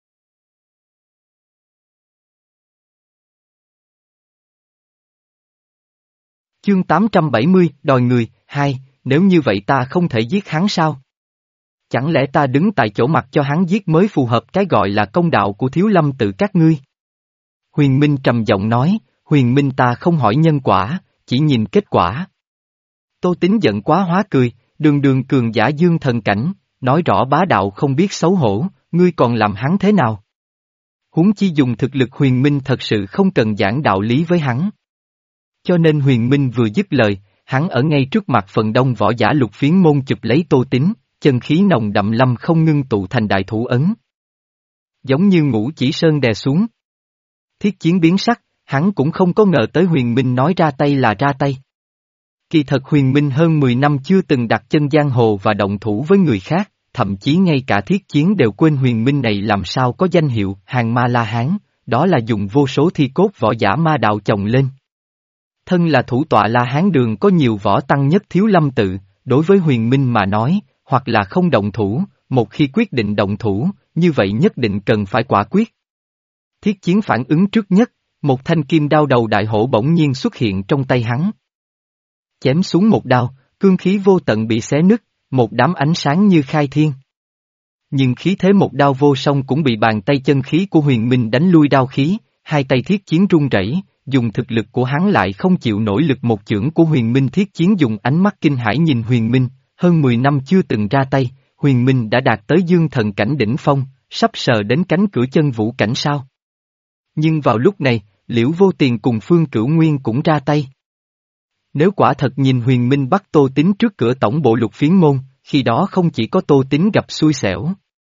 Chương tám trăm bảy mươi, đòi người, hai, nếu như vậy ta không thể giết hắn sao? Chẳng lẽ ta đứng tại chỗ mặt cho hắn giết mới phù hợp cái gọi là công đạo của Thiếu Lâm Tự các ngươi? Huyền Minh trầm giọng nói, Huyền Minh ta không hỏi nhân quả, chỉ nhìn kết quả. Tô Tín giận quá hóa cười, đường đường cường giả dương thần cảnh, nói rõ bá đạo không biết xấu hổ, ngươi còn làm hắn thế nào? Huống chi dùng thực lực Huyền Minh thật sự không cần giảng đạo lý với hắn. Cho nên Huyền Minh vừa dứt lời, hắn ở ngay trước mặt phần đông võ giả lục phiến môn chụp lấy Tô Tín, chân khí nồng đậm lâm không ngưng tụ thành đại thủ ấn. Giống như ngũ chỉ sơn đè xuống. Thiết Chiến biến sắc, Hắn cũng không có ngờ tới Huyền Minh nói ra tay là ra tay. Kỳ thật Huyền Minh hơn mười năm chưa từng đặt chân giang hồ và động thủ với người khác, thậm chí ngay cả thiết chiến đều quên Huyền Minh này làm sao có danh hiệu Hàng Ma La Hán, đó là dùng vô số thi cốt võ giả ma đạo chồng lên. Thân là thủ tọa La Hán đường có nhiều võ tăng nhất thiếu lâm tự, đối với Huyền Minh mà nói, hoặc là không động thủ, một khi quyết định động thủ, như vậy nhất định cần phải quả quyết. Thiết chiến phản ứng trước nhất, một thanh kim đao đầu đại hổ bỗng nhiên xuất hiện trong tay hắn. Chém xuống một đao, cương khí vô tận bị xé nứt, một đám ánh sáng như khai thiên. Nhưng khí thế một đao vô song cũng bị bàn tay chân khí của Huyền Minh đánh lui đao khí, hai tay thiết chiến run rẩy, dùng thực lực của hắn lại không chịu nổi lực một chưởng của Huyền Minh. Thiết chiến dùng ánh mắt kinh hãi nhìn Huyền Minh, hơn mười năm chưa từng ra tay, Huyền Minh đã đạt tới dương thần cảnh đỉnh phong, sắp sờ đến cánh cửa chân vũ cảnh sao. Nhưng vào lúc này, Liễu Vô Tiền cùng Phương Cửu Nguyên cũng ra tay. Nếu quả thật nhìn Huyền Minh bắt Tô Tín trước cửa tổng bộ Lục Phiến môn, khi đó không chỉ có Tô Tín gặp xui xẻo,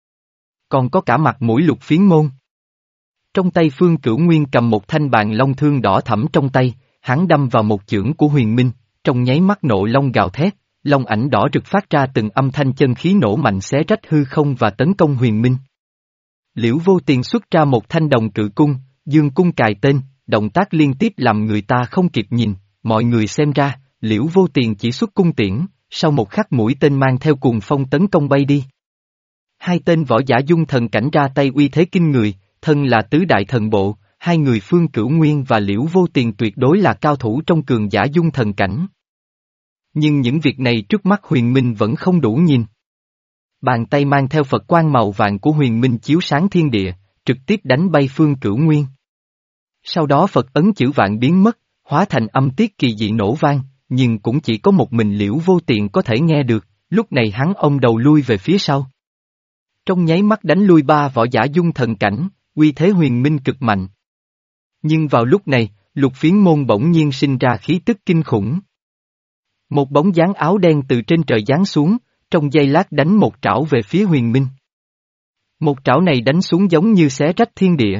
còn có cả mặt mũi Lục Phiến môn. Trong tay Phương Cửu Nguyên cầm một thanh bàn long thương đỏ thẫm trong tay, hắn đâm vào một chưởng của Huyền Minh, trong nháy mắt nộ long gào thét, long ảnh đỏ rực phát ra từng âm thanh chân khí nổ mạnh xé rách hư không và tấn công Huyền Minh. Liễu Vô Tiền xuất ra một thanh đồng cự cung, dương cung cài tên, động tác liên tiếp làm người ta không kịp nhìn, mọi người xem ra, Liễu Vô Tiền chỉ xuất cung tiễn, sau một khắc mũi tên mang theo cuồng phong tấn công bay đi. Hai tên võ giả dung thần cảnh ra tay uy thế kinh người, thân là tứ đại thần bộ, hai người Phương Cửu Nguyên và Liễu Vô Tiền tuyệt đối là cao thủ trong cường giả dung thần cảnh. Nhưng những việc này trước mắt Huyền Minh vẫn không đủ nhìn. Bàn tay mang theo Phật quang màu vàng của Huyền Minh chiếu sáng thiên địa, trực tiếp đánh bay Phương Cửu Nguyên. Sau đó Phật ấn chữ vạn biến mất, hóa thành âm tiết kỳ dị nổ vang, nhưng cũng chỉ có một mình Liễu Vô Tiền có thể nghe được, lúc này hắn ôm đầu lui về phía sau. Trong nháy mắt đánh lui ba võ giả dung thần cảnh, uy thế Huyền Minh cực mạnh. Nhưng vào lúc này, Lục Phiến môn bỗng nhiên sinh ra khí tức kinh khủng. Một bóng dáng áo đen từ trên trời giáng xuống, trong giây lát đánh một trảo về phía Huyền Minh. Một trảo này đánh xuống giống như xé rách thiên địa.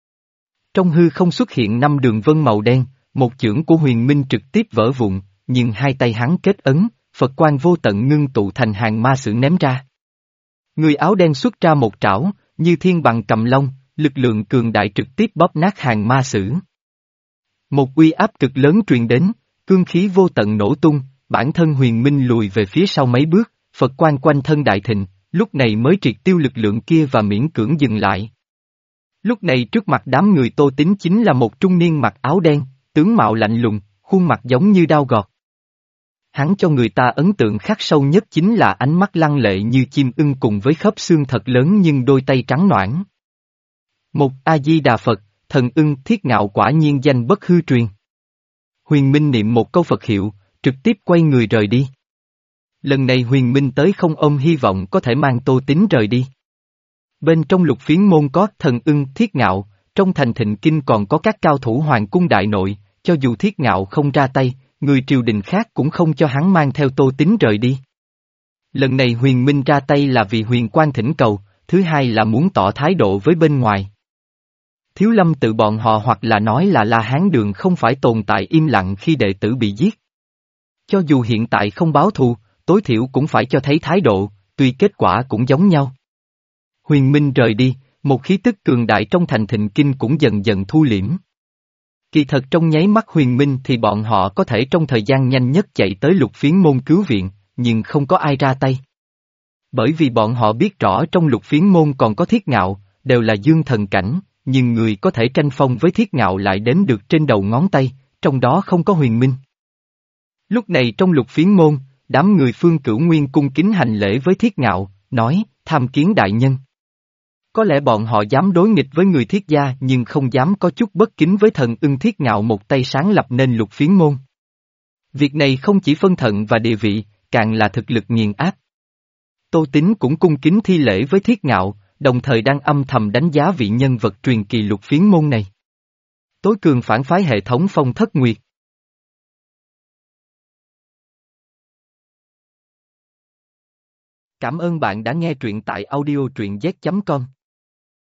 Trong hư không xuất hiện năm đường vân màu đen, một chưởng của Huyền Minh trực tiếp vỡ vụn, nhưng hai tay hắn kết ấn, Phật quang vô tận ngưng tụ thành hàng ma sử ném ra. Người áo đen xuất ra một trảo, như thiên bằng cầm long, lực lượng cường đại trực tiếp bóp nát hàng ma sử. Một uy áp cực lớn truyền đến, cương khí vô tận nổ tung, bản thân Huyền Minh lùi về phía sau mấy bước, Phật quang quanh thân đại thịnh, lúc này mới triệt tiêu lực lượng kia và miễn cưỡng dừng lại. Lúc này trước mặt đám người Tô Tín chính là một trung niên mặc áo đen, tướng mạo lạnh lùng, khuôn mặt giống như đao gọt. Hắn cho người ta ấn tượng khắc sâu nhất chính là ánh mắt lăng lệ như chim ưng cùng với khớp xương thật lớn nhưng đôi tay trắng noãn. Một A-di-đà Phật, thần ưng thiết ngạo quả nhiên danh bất hư truyền. Huyền Minh niệm một câu Phật hiệu, trực tiếp quay người rời đi. Lần này Huyền Minh tới không ôm hy vọng có thể mang Tô Tín rời đi. Bên trong Lục Phiến môn có thần ưng thiết ngạo, trong thành Thịnh Kinh còn có các cao thủ hoàng cung đại nội, cho dù thiết ngạo không ra tay, người triều đình khác cũng không cho hắn mang theo Tô Tín rời đi. Lần này Huyền Minh ra tay là vì Huyền Quan thỉnh cầu, thứ hai là muốn tỏ thái độ với bên ngoài. Thiếu lâm tự bọn họ hoặc là nói là La Hán đường không phải tồn tại im lặng khi đệ tử bị giết. Cho dù hiện tại không báo thù, tối thiểu cũng phải cho thấy thái độ, tuy kết quả cũng giống nhau. Huyền Minh rời đi, một khí tức cường đại trong thành Thịnh Kinh cũng dần dần thu liễm. Kỳ thật trong nháy mắt Huyền Minh thì bọn họ có thể trong thời gian nhanh nhất chạy tới Lục Phiến môn cứu viện, nhưng không có ai ra tay. Bởi vì bọn họ biết rõ trong Lục Phiến môn còn có Thiết Ngạo, đều là dương thần cảnh, nhưng người có thể tranh phong với Thiết Ngạo lại đếm được trên đầu ngón tay, trong đó không có Huyền Minh. Lúc này trong Lục Phiến môn, đám người Phương Cửu Nguyên cung kính hành lễ với Thiết Ngạo, nói, tham kiến đại nhân. Có lẽ bọn họ dám đối nghịch với người Thiết gia nhưng không dám có chút bất kính với thần ưng Thiết Ngạo một tay sáng lập nên Lục Phiến môn. Việc này không chỉ phân thận và địa vị, càng là thực lực nghiền áp. Tô Tín cũng cung kính thi lễ với Thiết Ngạo, đồng thời đang âm thầm đánh giá vị nhân vật truyền kỳ Lục Phiến môn này. Tối cường phản phái hệ thống Phong Thất Nguyệt. Cảm ơn bạn đã nghe truyện tại audio truyện z chấm com.